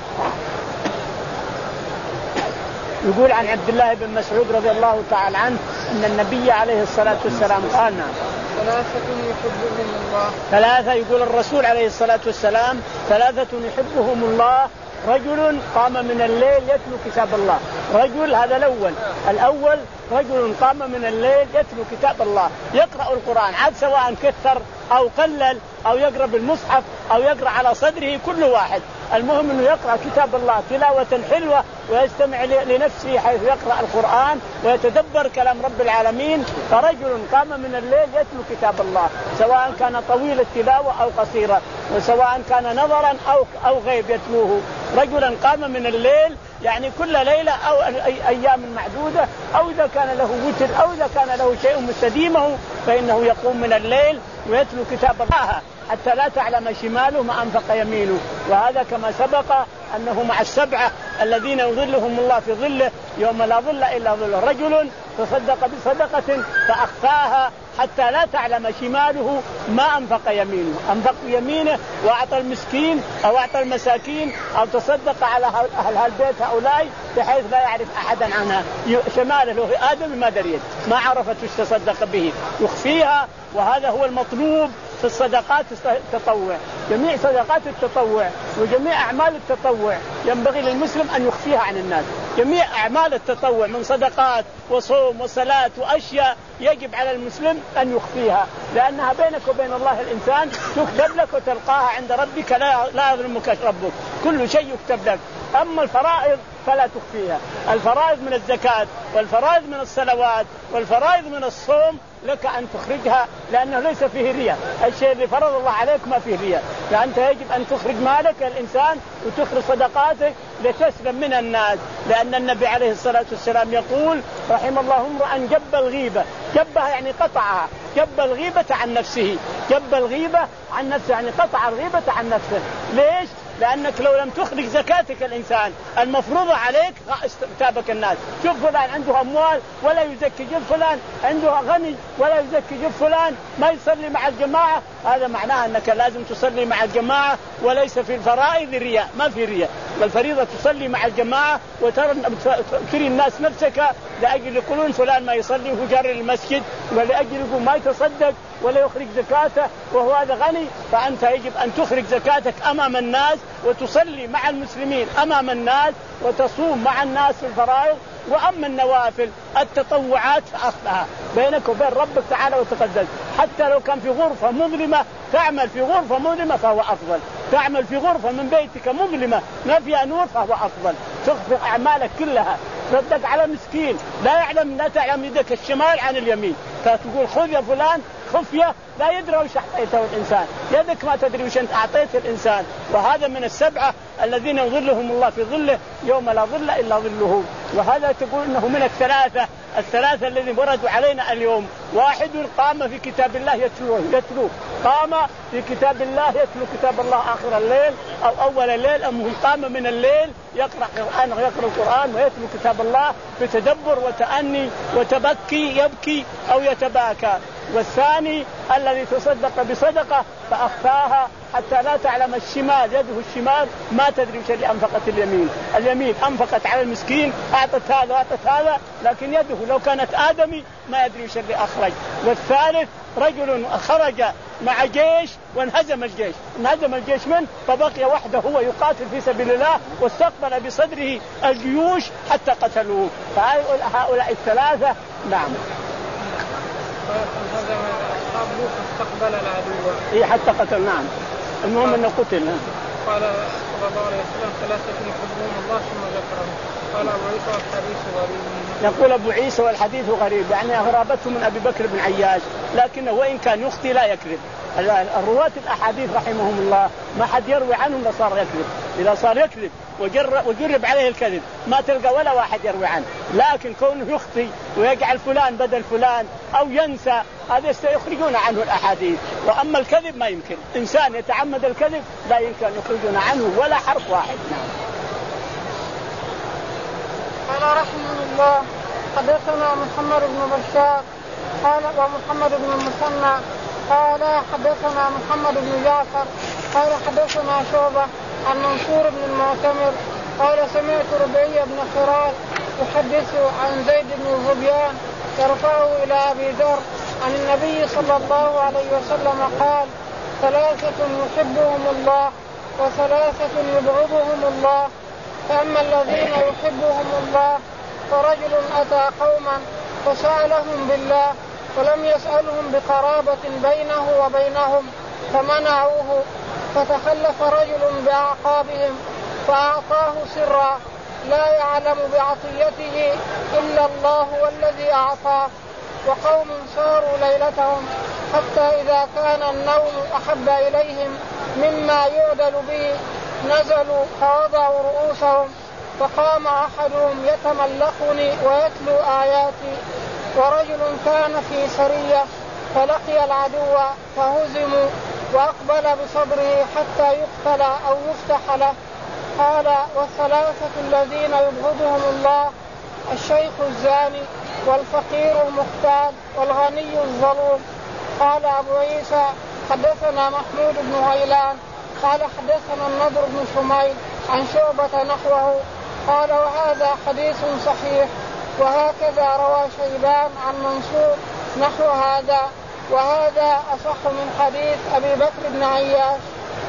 يقول عن عبد الله بن مسعود رضي الله تعالى عنه أن النبي عليه الصلاة والسلام قال: ثلاثة يحبهم الله. ثلاثة يقول الرسول عليه الصلاة والسلام: ثلاثة يحبهم الله: رجل قام من الليل يتلو كتاب الله. رجل هذا الأول الأول رجل قام من الليل يتلو كتاب الله، يقرأ القرآن، عاد سواء كثر أو قلل أو يقرأ بالمصحف أو يقرأ على صدره، كل واحد، المهم أنه يقرأ كتاب الله تلاوة حلوة ويستمع لنفسه حيث يقرأ القرآن ويتدبر كلام رب العالمين. فرجل قام من الليل يتلو كتاب الله، سواء كان طويل التلاوة أو قصيرة، وسواء كان نظرا أو أو غيب يتلوه. رجلا قام من الليل يعني كل ليلة أو أيام معدودة، أو إذا كان له وتر أو إذا كان له شيء مستديمه فإنه يقوم من الليل ويتلو كتاب الله حتى لا تعلم شماله ما أنفق يمينه. وهذا كما سبق أنه مع السبعة الذين يظلهم الله في ظله يوم لا ظل إلا ظله: رجل تصدق بصدقة فأخفاها حتى لا تعلم شماله ما أنفق يمينه، أنفق يمينه وأعطى المسكين أو أعطى المساكين أو تصدق على أهل هالبيت هؤلاء بحيث لا يعرف أحدا عنها، شماله في آدم ما دريت ما عرفت وش تصدق به، يخفيها. وهذا هو المطلوب في الصدقات التطوع. جميع صدقات التطوع وجميع أعمال التطوع ينبغي للمسلم أن يخفيها عن الناس. جميع أعمال التطوع من صدقات وصوم وصلاة وأشياء يجب على المسلم أن يخفيها، لأنها بينك وبين الله الإنسان تكتب لك وتلقاها عند ربك لا يظلمك ربك، كل شيء يكتب لك. أما الفرائض فلا تخفيها، الفرائض من الزكاة والفرائض من الصلوات والفرائض من الصوم لك أن تخرجها، لأنه ليس فيه رياء. الشيء اللي فرض الله عليك ما فيه رياء، فأنت يجب أن تخرج مالك الإنسان وتخرج صدقاتك لتسلم من الناس. لأن النبي عليه الصلاة والسلام يقول: رحم الله امرأ جب الغيبة. جبها يعني قطعها، جب الغيبة عن نفسه، جب الغيبة عن نفسه يعني قطع الغيبة عن نفسه. ليش؟ لأنك لو لم تخرج زكاتك الإنسان المفروضة عليك استتابك الناس. شوف فلان عنده أموال ولا يزكي، جيب فلان عنده غني ولا يزكي، جيب فلان ما يصلي مع الجماعة. هذا معناه أنك لازم تصلي مع الجماعة، وليس في الفرائض رياء، ما في رياء. والفريضة تصلي مع الجماعة وتري الناس نفسك لأجل يقولون فلان ما يصلي وهو جار المسجد، ولأجل يقول ما يتصدق ولا يخرج زكاته وهو هذا غني. فأنت يجب أن تخرج زكاتك أمام الناس وتصلي مع المسلمين أمام الناس وتصوم مع الناس في الفرائض. وأما النوافل التطوعات فأخذها بينك وبين ربك تعالى وتقدس. حتى لو كان في غرفة مظلمة تعمل في غرفة مظلمة فهو أفضل، تعمل في غرفة من بيتك مظلمة ما فيها نور فهو أفضل. تخفي أعمالك كلها، تصدق على مسكين لا يعلم، لا تعلم يدك الشمال عن اليمين، فتقول خذ يا فلان خفية لا يدري وش أعطيته الإنسان، يدك ما تدري وش أنت أعطيت الإنسان. وهذا من السبعة الذين يظلهم الله في ظله يوم لا ظل إلا ظله. وهذا تقول إنه من الثلاثة الثلاثة الذين وردوا علينا اليوم: واحد قام في كتاب الله يتلوه يتلو قام في كتاب الله يتلو كتاب الله آخر الليل أو أول الليل، أم قام من الليل يقرأ قرآن ويقرأ القرآن ويتلو كتاب الله بتدبر وتأني وتبكي، يبكي أو يتباكى. والثاني الذي تصدق بصدقة فأخفاها حتى لا تعلم الشمال يده الشمال ما تدري وش اللي أنفقت اليمين. اليمين أنفقت على المسكين أعطت هذا وأعطت هذا، لكن يده لو كانت آدمي ما يدري وش اللي أخرج. والثالث رجل خرج مع جيش وانهزم الجيش، انهزم الجيش منه فبقي وحده هو يقاتل في سبيل الله واستقبل بصدره الجيوش حتى قتلوه. فهؤلاء الثلاثة نعم استقبل العدو إيه حتى قتل. نعم المهم أنه قتل. قال صلى الله عليه وسلم ثلاثة يحبهم الله ثم ذكرهم. قال أبو عيسى والحديث غريب. يقول أبو عيسى والحديث غريب، يعني غرابته من أبي بكر بن عياش، لكنه وإن كان يخطي لا يكذب. الرواة الأحاديث رحمهم الله ما حد يروي عنهم إذا صار يكذب، إذا صار يكذب وجرب, وجرب عليه الكذب ما تلقى ولا واحد يروي عنه. لكن كونه يخطي ويجعل فلان بدل فلان أو ينسى هذا سيخرجون عنه الأحاديث. وأما الكذب ما يمكن، إنسان يتعمد الكذب لا يمكن يخرجون عنه ولا حرف واحد. قال رحمه الله حدثنا محمد بن بشار قال ومحمد بن المثنى قال حدثنا محمد بن جعفر قال حدثنا شعبة عن منصور بن المعتمر قال سمعت ربيع بن خراش يحدث عن زيد بن ظبيان يرفعه إلى أبي ذر عن النبي صلى الله عليه وسلم قال ثلاثة يحبهم الله وثلاثة يبغضهم الله. فأما الذين يحبهم الله فرجل أتى قوما فسألهم بالله ولم يسألهم بقرابة بينه وبينهم فمنعوه، فتخلف رجل بأعقابهم فأعطاه سرا لا يعلم بعطيته إلا الله والذي أعطاه. وقوم ساروا ليلتهم حتى إذا كان النوم أحب إليهم مما يعدل به نزلوا فوضعوا رؤوسهم فقام أحدهم يتملقني ويتلو آياتي. ورجل كان في سرية فلقي العدو فهزموا وأقبل بصبره حتى يقتل أو يفتح له. قال والثلاثة الذين يبغضهم الله الشيخ الزاني والفقير المختال والغني الظلوم. قال أبو عيسى حدثنا محمود بن غيلان قال حدثنا النضر بن شميل عن شعبة نحوه قال وهذا حديث صحيح. وهكذا روى شيبان عن منصور نحو هذا، وهذا أصح من حديث أبي بكر بن عياش.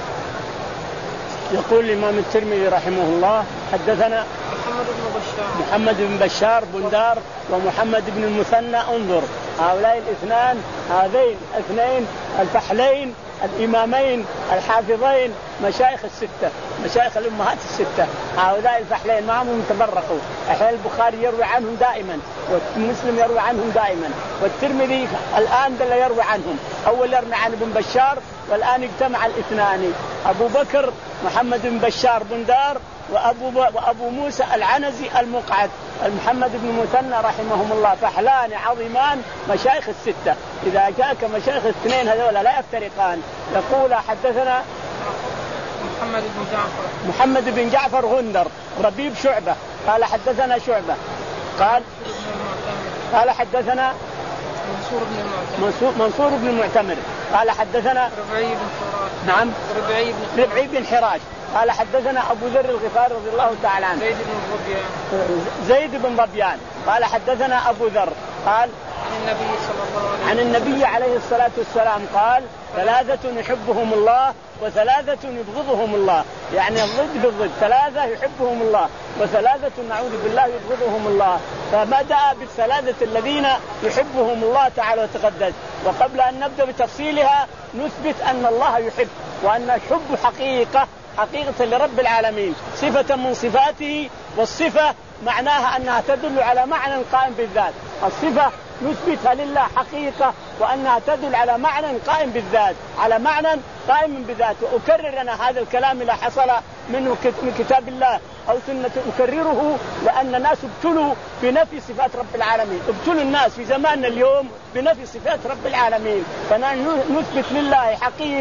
يقول الإمام الترمذي رحمه الله حدثنا محمد بن بشار محمد بن بشار بندار ومحمد بن المثنى انظر هؤلاء الاثنان هذين الاثنين الفحلين الإمامين الحافظين مشايخ الستة مشايخ الأمهات الستة. هؤلاء الفحلين معهم تبرقوا، أحيانا البخاري يروي عنهم دائما والمسلم يروي عنهم دائما والترمذي الآن دل يروي عنهم. أول يروي عن ابن بشار والآن اجتمع الاثنان أبو بكر محمد بن بشار بندار وأبو, وأبو موسى العنزي المقعد محمد بن مثنى رحمهم الله فحلان عظيمان مشايخ الستة. إذا جاءك مشايخ الاثنين هذولا لا يفترقان. يقول حدثنا محمد بن جعفر محمد بن جعفر غندر ربيب شعبة قال حدثنا شعبة قال قال حدثنا منصور بن المعتمر منصور بن المعتمر قال حدثنا ربعي بن حراش نعم ربعي بن ربعي بن حراش قال حدثنا أبو ذر الغفاري رضي الله تعالى عنه زيد بن ظبيان زيد بن ظبيان قال حدثنا أبو ذر قال عن النبي صلى الله عليه وسلم عن النبي عليه الصلاة والسلام قال ثلاثة يحبهم الله وثلاثة يبغضهم الله، يعني الضد بالضد، ثلاثة يحبهم الله وثلاثة نعوذ بالله يبغضهم الله. فبدأ بالثلاثة الذين يحبهم الله تعالى وتقدس. وقبل أن نبدأ بتفصيلها نثبت أن الله يحب وأن الحب حقيقة حقيقة لرب العالمين صفة من صفاته، والصفة معناها أنها تدل على معنى قائم بالذات. الصفة نثبتها لله حقيقة وأنها تدل على معنى قائم بالذات على معنى قائم بالذات. وأكرر أنا هذا الكلام إذا حصل منه من كتاب الله أو سنة أكرره، لأن الناس ابتلوا بنفي صفات رب العالمين، ابتلوا الناس في زماننا اليوم بنفي صفات رب العالمين. فنثبت لله حقيقة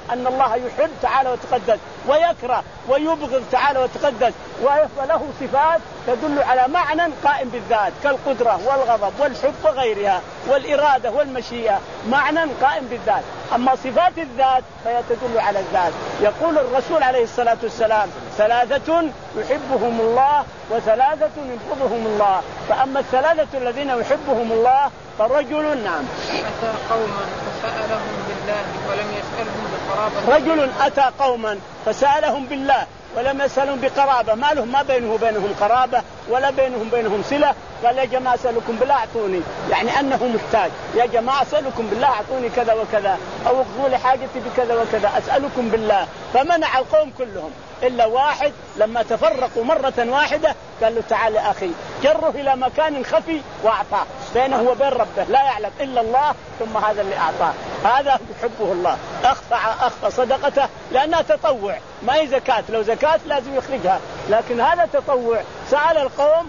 أن الله يحب تعالى وتقدس ويكره ويبغض تعالى وتقدس، وله صفات تدل على معنى قائم بالذات كالقدرة والغضب والحب وغيرها والإرادة والمشيئة، معنى قائم بالذات. أما صفات الذات فهي تدل على الذات. يقول الرسول عليه الصلاة والسلام ثلاثة يحبهم الله وثلاثة يبغضهم الله. فأما الثلاثة الذين يحبهم الله فرجل نعم أتى قوما فسألهم بالله ولم يسألهم بقرابة. رجل أتى قوما فسألهم بالله ولم يسألهم بقرابة، ما لهم ما بينه وبينهم قرابة ولا بينهم بينهم صلة، قال يا جماعة أسألكم بالله أعطوني، يعني أنه محتاج، يا جماعة أسألكم بالله أعطوني كذا وكذا أو اقضوا لي حاجتي بكذا وكذا، أسألكم بالله. فمنع القوم كلهم إلا واحد لما تفرقوا مرة واحدة قال له تعال أخي، جره إلى مكان خفي وأعطاه بينه وبين ربه لا يعلم إلا الله، ثم هذا اللي أعطاه هذا يحبه الله. أخفى أخفى صدقته لأنها تطوع ما هي زكاة، لو زكاة لازم يخرجها، لكن هذا تطوع. سأل القوم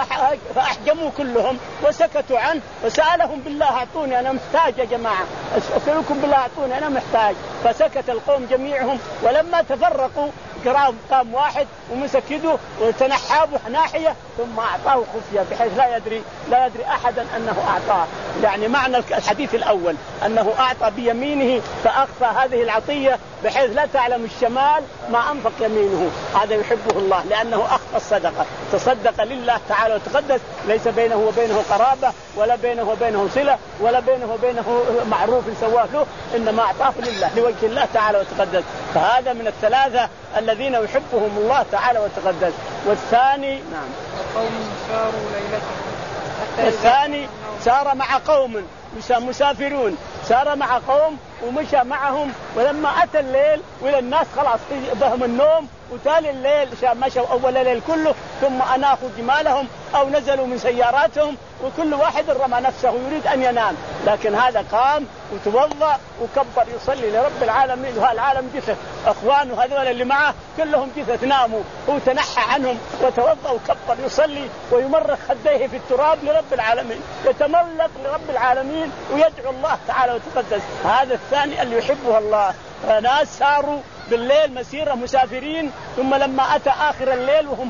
فأحجموا كلهم وسكتوا عنه، وسألهم بالله أعطوني أنا محتاج يا جماعة، أسألكم بالله أعطوني أنا محتاج. فسكت القوم جميعهم، ولما تفرقوا قام واحد ومسك يده وتنحى ناحية ثم أعطاه خفية بحيث لا يدري لا يدري أحدا أنه أعطاه. يعني معنى الحديث الأول أنه أعطى بيمينه فأخفى هذه العطية بحيث لا تعلم الشمال ما أنفق يمينه، هذا يحبه الله لأنه أخفى الصدقة، تصدق لله تعالى وتقدس، ليس بينه وبينه قرابة ولا بينه وبينه صلة ولا بينه وبينه معروف سواه له، إنما أعطاه لله لوجه الله تعالى وتقدس. فهذا من الثلاثة الذين يحبهم الله تعالى وتقدس. والثاني نعم قوم ساروا ليلتهم، الثاني سار مع قوم مسافرون، سار مع قوم ومشى معهم، ولما أتى الليل وإلى الناس خلاص بهم النوم وتالي الليل مشوا أول الليل كله، ثم أناخوا جمالهم أو نزلوا من سياراتهم وكل واحد رمى نفسه يريد أن ينام، لكن هذا قام وتوضأ وكبر يصلي لرب العالمين، وهالعالم جثث، أخوانه هذول اللي معه كلهم جثث ناموا، هو تنحى عنهم وتوضأ وكبر يصلي ويمرخ خديه في التراب لرب العالمين، يتملق لرب العالمين ويدعو الله تعالى وتقدس. هذا الثاني اللي يحبه الله. ناس ساروا بالليل مسيرة مسافرين، ثم لما أتى آخر الليل وهم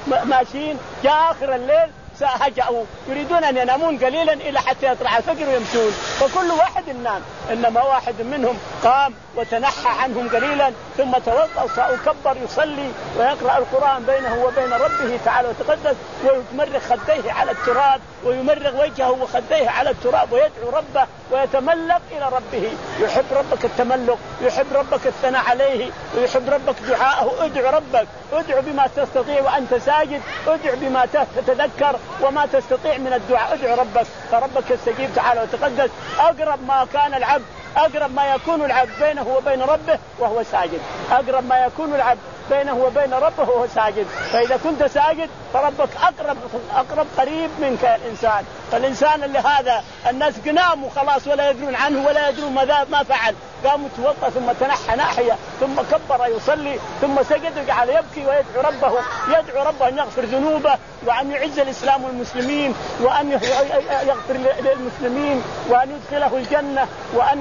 ماشيين جاء آخر الليل هجأوا يريدون أن ينامون قليلا إلى حتى يطلع الفجر ويمشون، فكل واحد نام، إنما واحد منهم قام وتنحى عنهم قليلا ثم توضأ وكبر يصلي ويقرأ القرآن بينه وبين ربه تعالى وتقدس، ويمرغ خديه على التراب ويمرغ وجهه وخديه على التراب ويدعو ربه ويتملق إلى ربه. يحب ربك التملق، يحب ربك الثناء عليه، ويحب ربك دعاءه. ادعو ربك، ادعو بما تستطيع وأنت ساجد، ادعو بما تتذكر وما تستطيع من الدعاء، ادعو ربك فربك يستجيب تعالى وتقدس. أقرب ما كان العبد أقرب ما يكون العبد بينه وبين ربه وهو ساجد، أقرب ما يكون العبد بينه وبين ربه وهو ساجد. فإذا كنت ساجد فربك أقرب أقرب قريب منك الإنسان. فالإنسان اللي هذا الناس قناموا خلاص ولا يدرون عنه ولا يدرون ماذا ما فعل، قام توضأ ثم تنحى ناحية ثم كبر يصلي ثم سجد وجعل يبكي ويدعو ربه، يدعو ربه أن يغفر ذنوبه وأن يعز الإسلام والمسلمين وأن يغفر للمسلمين وأن يدخله الجنة وأن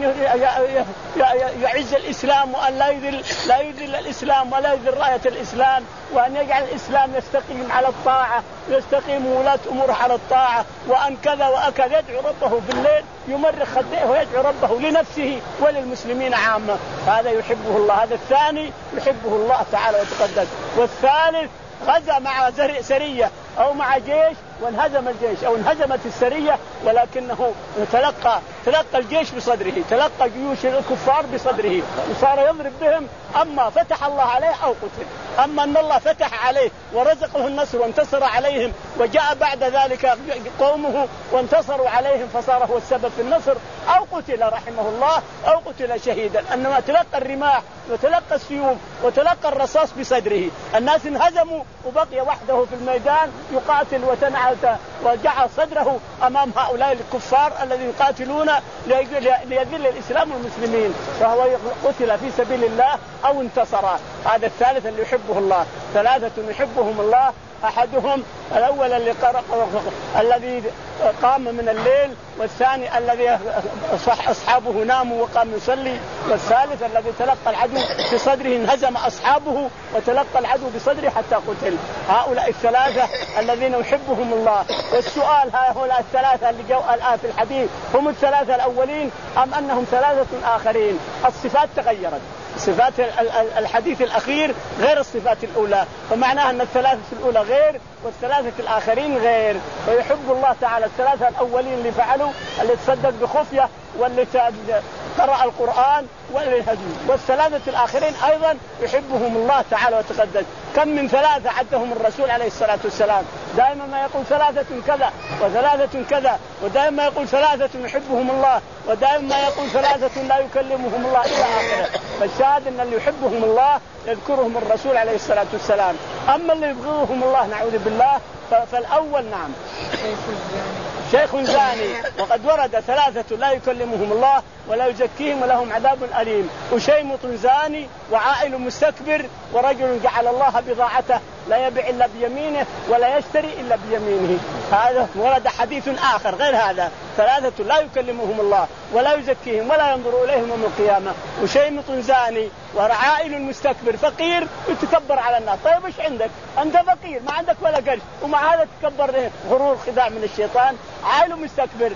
يعز الإسلام وأن لا يذل لا يذل الإسلام ولا يذل راية الإسلام، وأن يجعل الإسلام يستقيم على الطاعة، يستقيم ولاة أموره على الطاعة، وأن كذا وأكذا. يدعو ربه بالليل يمرخ خديه ويدعو ربه لنفسه وللمسلمين عامة. هذا يحبه الله. هذا الثاني يحبه الله تعالى وتقدس. والثالث غزا مع سرية أو مع جيش وانهزم الجيش أو انهزمت السرية، ولكنه تلقى تلقى الجيش بصدره، تلقى جيوش الكفار بصدره وصار يضرب بهم، أما فتح الله عليه أو قتل. أما أن الله فتح عليه ورزقه النصر وانتصر عليهم وجاء بعد ذلك قومه وانتصروا عليهم فصار هو السبب في النصر، أو قتل رحمه الله أو قتل شهيدا. أنما تلقى الرماح وتلقى السيوف وتلقى الرصاص بصدره. الناس انهزموا وبقي وحده في الميدان يقاتل وتنعت وجعل صدره أمام هؤلاء الكفار الذين يقاتلون ليذل الإسلام والمسلمين، فهو قتل في سبيل الله أو انتصر. هذا الثالث اللي يحبه الله. ثلاثة يحبهم الله، أحدهم الأول اللي قرأ الذي قام من الليل، والثاني الذي صح أصحابه ناموا وقام يصلي، والثالث الذي تلقى العدو بصدره انهزم أصحابه وتلقى العدو بصدره حتى قتل. هؤلاء الثلاثة الذين يحبهم الله. والسؤال هؤلاء الثلاثة اللي جاءوا الآن في الحديث هم الثلاثة الأولين أم أنهم ثلاثة آخرين؟ الصفات تغيرت، صفات الحديث الأخير غير الصفات الأولى، فمعناها أن الثلاثة الأولى غير والثلاثة الآخرين غير. ويحب الله تعالى الثلاثة الأولين اللي فعلوا، اللي تصدق بخفية واللي قرأ القرآن واللي هدوا، والثلاثة الآخرين أيضا يحبهم الله تعالى وتقدس. كم من ثلاثة عدهم الرسول عليه الصلاة والسلام، دائما ما يقول ثلاثة كذا وثلاثة كذا، ودائما يقول ثلاثة يحبهم الله، ودائما ما يقول ثلاثة لا يكلمهم الله إلى آخره. فالشاهد أن اللي يحبهم الله يذكرهم الرسول عليه الصلاة والسلام. أما اللي يبغضهم الله نعوذ بالله فالأول نعم شيخ زاني، وقد ورد ثلاثة لا يكلمهم الله ولا يزكيهم ولهم عذاب أليم، وشيمط زاني، وعائل مستكبر، ورجل جعل الله بضاعته لا يبيع إلا بيمينه ولا يشتري إلا بيمينه. هذا ورد حديث آخر غير هذا، ثلاثة لا يكلمهم الله ولا يزكيهم ولا ينظر إليهم يوم القيامة، وشيمط زاني، وعائل مستكبر، فقير يتكبر على الناس. طيب إيش عندك؟ أنت فقير ما عندك ولا قرش، ومع هذا تكبر، غرور خداع من الشيطان. عائل مستكبر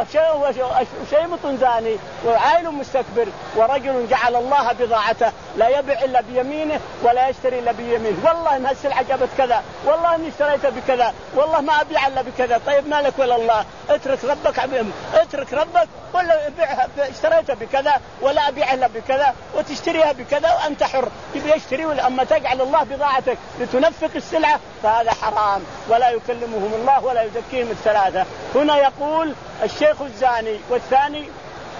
وشيمط زاني وعائل مستكبر، ورجل جعل الله بضاعته لا يبيع إلا بيمينه ولا يشتري إلا بيمينه. والله إن هالسلعة جابت كذا، والله إني اشتريتها بكذا، والله ما أبيع إلا بكذا. طيب مالك ولا الله؟ اترك ربك عبيم. اترك ربك ولا ابيعها، اشتريتها بكذا ولا أبيع إلا بكذا وتشتريها بكذا وأنت حر. يبي يشتري، ولا أما تجعل الله بضاعتك لتنفق السلعة فهذا حرام. ولا يكلمهم الله ولا يزكيهم الثلاثة. هنا يقول الشيخ الزاني، والثاني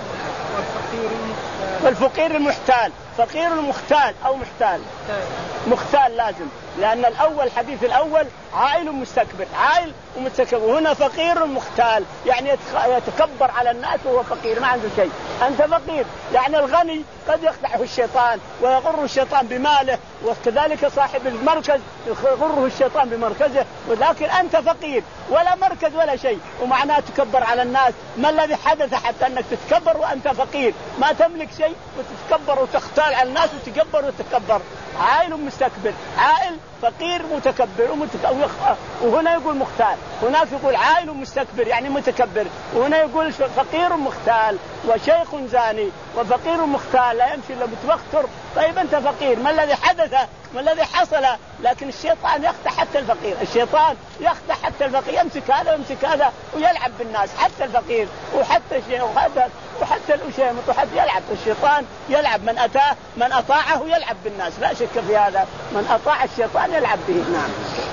والفقير المحتال. فقير المختال أو محتال، مختال لازم، لأن الأول الحديث الأول عائل مستكبر، عائل ومتكبر، وهنا فقير مختال يعني يتكبر على الناس وهو فقير ما عنده شيء. أنت فقير، يعني الغني قد يخدعه الشيطان ويغره الشيطان بماله، وكذلك صاحب المركز يغره الشيطان بمركزه، ولكن أنت فقير ولا مركز ولا شيء، ومعناه تكبر على الناس. ما الذي حدث حتى أنك تتكبر وأنت فقير ما تملك شيء وتتكبر وتختال على الناس وتكبر وتتكبر؟ عائل مستكبر، عائل فقير متكبر ومتكبر. وهنا يقول مختال، هناك يقول عائل مستكبر يعني متكبر، وهنا يقول فقير مختال، وشيخ زاني وفقير مختال لا يمشي إلا متبختر. طيب أنت فقير، ما الذي حدث؟ ما الذي حصل؟ لكن الشيطان يخدع حتى الفقير، الشيطان يخدع حتى الفقير، يمسك هذا ويمسك هذا ويلعب بالناس، حتى الفقير وحتى الشيخ وحتى وحتى الأشيمط وحتى يلعب. الشيطان يلعب، من أتاه من أطاعه يلعب بالناس، لا شك في هذا، من أطاع الشيطان يلعب به. نعم.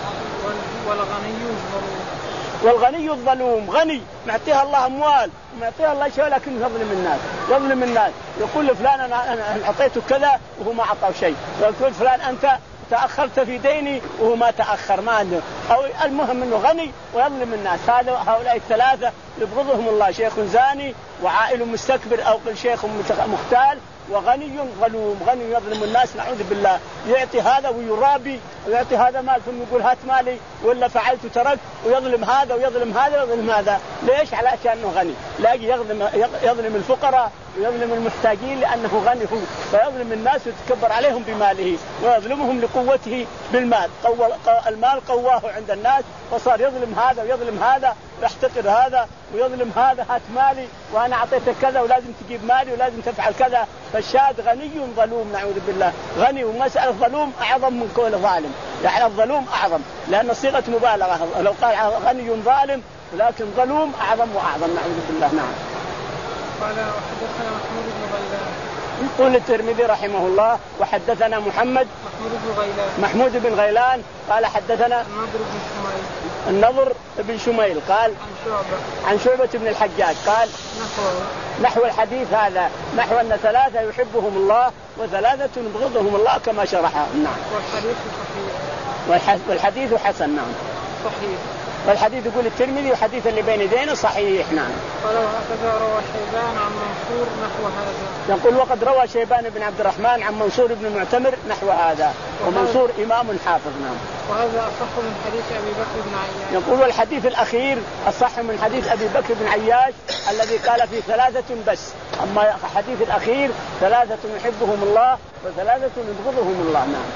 والغني الظلوم، والغني الظلوم، غني معطيها الله أموال معطيها الله شيء لكن يظلم الناس، يظلم الناس، يقول لفلان أنا أنا أعطيته كذا وهو ما أعطاه شيء، ويقول فلان أنت تأخرت في ديني وهو ما تأخر ما عنده، أو المهم أنه غني ويظلم الناس. هذا هؤلاء الثلاثة يبغضهم الله، شيخ زاني وعائل مستكبر أو شيخ مختال وغني ظلوم، غني يظلم الناس نعوذ بالله، يعطي هذا ويرابي ويعطي هذا مال ثم يقول هات مالي ولا فعلت ترك، ويظلم هذا ويظلم هذا ويظلم هذا. ليش؟ على أنه غني، لا يظلم يظلم الفقراء ويظلم المحتاجين لأنه غني هو، فيظلم الناس ويتكبر عليهم بماله ويظلمهم لقوته بالمال. قو المال قواه عند الناس، فصار يظلم هذا ويظلم هذا، يحتقر هذا ويظلم هذا، هات مالي وأنا أعطيتك كذا ولازم تجيب مالي ولازم تفعل كذا. فالشاهد غني ظلوم نعوذ بالله، غني. ومسألة ظلوم أعظم من كون ظالم، يعني الظلوم أعظم لأن صيغة مبالغة، لو قال غني ظالم لكن ظلوم أعظم وأعظم نعوذ بالله. نعم. قال وحدثنا محمود بن غيلان، يقول الترمذي رحمه الله وحدثنا محمد محمود بن غيلان محمود بن غيلان قال حدثنا النضر بن شميل النضر بن شميل قال عن شعبة عن شعبة بن الحجاج قال نحو نحو الحديث هذا، نحو أن ثلاثة يحبهم الله وثلاثة يبغضهم الله كما شرحه. نعم. والحديث صحيح والحديث حسن. نعم صحيح. والحديث يقول الترمذي وحديث اللي بين يدينا صحيح. نعم. قال وهكذا روى شيبان عن منصور نحو هذا. يقول وقد روى شيبان بن عبد الرحمن عن منصور بن المعتمر نحو هذا، ومنصور إمام حافظ. نعم. وهذا أصح من حديث أبي بكر بن عياش. يقول والحديث الأخير أصح من حديث أبي بكر بن عياش الذي قال في ثلاثة بس، أما الحديث الأخير ثلاثة يحبهم الله وثلاثة يبغضهم الله. نعم.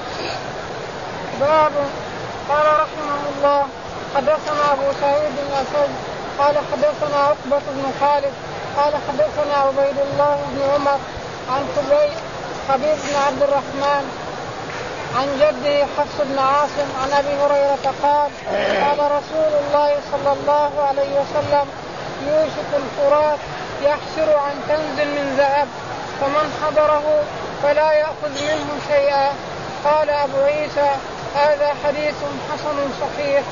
باب. قال رحمه الله حدثنا أبو سعيد الأشج قال حدثنا عقبة بن خالد قال حدثنا عبيد الله بن عمر عن خبيب حبيب بن عبد الرحمن عن جده حفص بن عاصم عن أبي هريرة قال قال رسول الله صلى الله عليه وسلم يوشك الفرات يحسر عن كنز من ذهب فمن حضره فلا يأخذ منه شيئا. قال أبو عيسى هذا حديث حسن صحيح.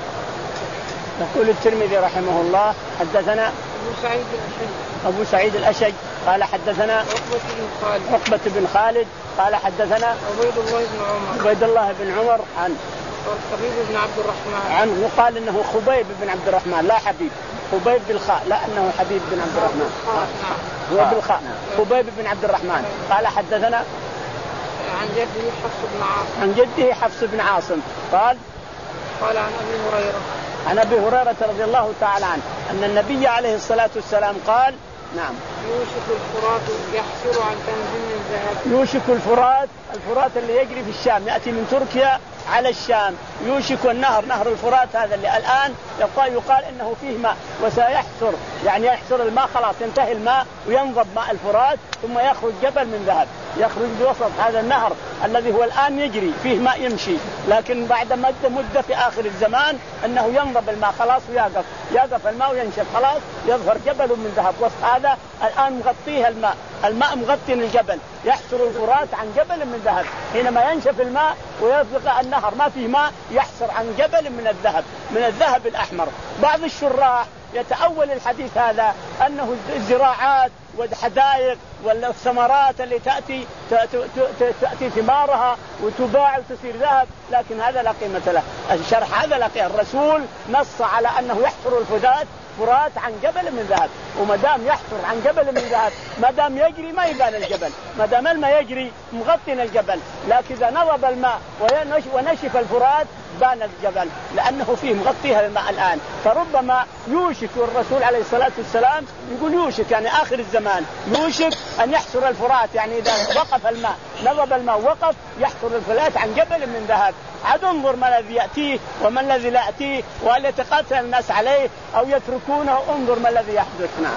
يقول الترمذي رحمه الله حدثنا أبو سعيد الأشج أبو سعيد الأشج قال حدثنا عقبة بن خالد عقبة بن خالد قال حدثنا عبيد الله بن عمر عبيد الله بن عمر عن حبيب بن عبد الرحمن عنه وقال إنه خبيب بن عبد الرحمن لا حبيب، خبيب بالخاء لا أنه حبيب بن عبد الرحمن هو بالخاء. خبيب بن عبد الرحمن قال حدثنا عن جده حفص بن عاصم عن جده حفص بن عاصم قال قال عن أبي هريرة عن أبي هريرة رضي الله تعالى عنه أن النبي عليه الصلاة والسلام قال نعم يوشك الفرات يحسر عن كنز من ذهب. يوشك الفرات، الفرات اللي يجري في الشام يأتي من تركيا على الشام، يوشك النهر نهر الفرات هذا اللي الآن يقال, يقال إنه فيه ماء وسيحسر، يعني يحسر الماء خلاص ينتهي الماء وينضب ماء الفرات ثم يخرج جبل من ذهب يخرج بوسط هذا النهر الذي هو الآن يجري فيه ماء يمشي، لكن بعد مدة مدة في آخر الزمان أنه ينضب الماء خلاص ويقف يقف الماء وينشف خلاص يظهر جبل من ذهب وسط هذا الآن مغطيه الماء الماء مغطي الجبل يحسر الفرات عن جبل من ذهب. حينما ينشف الماء ويطلق النهر ما فيه ماء يحسر عن جبل من الذهب من الذهب الأحمر. بعض الشراح يتأول الحديث هذا أنه الزراعات والحدائق والثمرات اللي تأتي تأتي ثمارها وتباع وتصير ذهب، لكن هذا لا قيمة له. الشرح هذا لا قيمة. الرسول نص على أنه يحسر الفرات فرات عن جبل من ذهب، وما دام يحفر عن جبل من ذهب ما دام يجري ما يبان الجبل، ما دام الماء يجري مغطينا الجبل، لكن إذا نضب الماء ونشف الفرات بان الجبل لأنه فيه مغطيها الماء الآن. فربما يوشك الرسول عليه الصلاة والسلام يقول يوشك يعني آخر الزمان يوشك أن يحسر الفرات، يعني إذا وقف الماء نضب الماء وقف يحسر الفرات عن جبل من ذهب. عاد انظر ما الذي يأتيه وما الذي لا يأتيه وهل يتقاتل الناس عليه أو يتركونه، انظر ما الذي يحدث. نعم.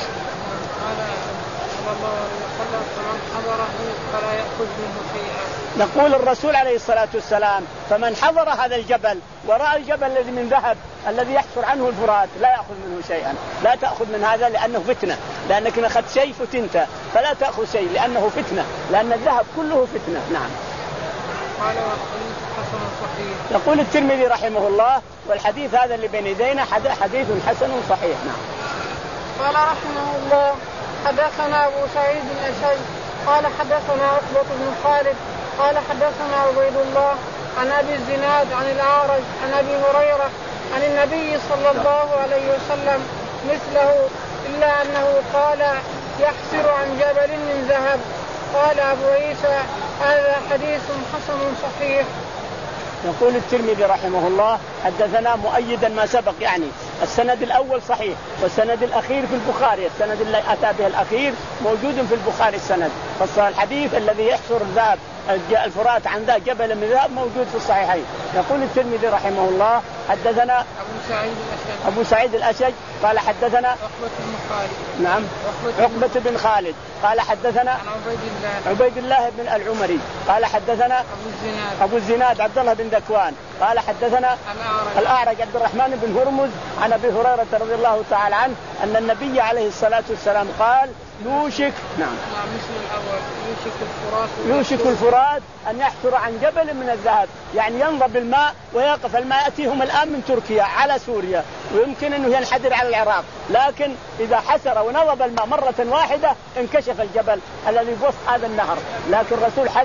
نقول الرسول عليه الصلاة والسلام فمن حضر هذا الجبل ورأى الجبل الذي من ذهب الذي يحفر عنه الفرات لا يأخذ منه شيئا، لا تأخذ من هذا لأنه فتنة، لأنك أخذت شيء فتنت فلا تأخذ شيء لأنه فتنة، لأن الذهب كله فتنة. نعم. قال حسن صحيح. يقول الترمذي رحمه الله والحديث هذا اللي بين يدينا حديث حسن صحيح. نعم. قال رحمه الله حدثنا أبو سعيد الأشج قال حدثنا عقبة بن خالد قال حدثنا عبيد الله عن أبي الزناد عن الأعرج عن أبي هريرة عن النبي صلى الله عليه وسلم مثله إلا أنه قال يحسر عن جبل من ذهب. قال أبو عيسى هذا حديث حسن صحيح. يقول الترمذي رحمه الله حدثنا مؤيدا ما سبق، يعني السند الأول صحيح والسند الأخير في البخاري، السند اللي أتى به الأخير موجود في البخاري السند، فالحديث الذي يحصر الذهب الفرات عن ذا جبل من ذهب موجود في الصحيحين. يقول الترمذي رحمه الله حدثنا أبو سعيد الأشج أبو سعيد الأشج قال حدثنا عقبة بن خالد نعم عقبة بن خالد قال حدثنا عن عبيد الله عبيد الله بن العمري قال حدثنا أبو الزناد أبو الزناد عبد الله بن ذكوان قال حدثنا الأعرج, الأعرج عبد الرحمن بن هرمز عن أبي هريرة رضي الله تعالى عنه أن النبي عليه الصلاة والسلام قال يوشك نعم مثل الأول يوشك الفرات يوشك الفرات أن يحسر عن جبل من الذهب، يعني ينضب الماء ويقف الماء يأتيهم الآن من تركيا على سوريا ويمكن أنه ينحدر على العراق، لكن إذا حسر ونضب الماء مرة واحدة انكشف الجبل الذي في وسط هذا النهر. لكن الرسول حذر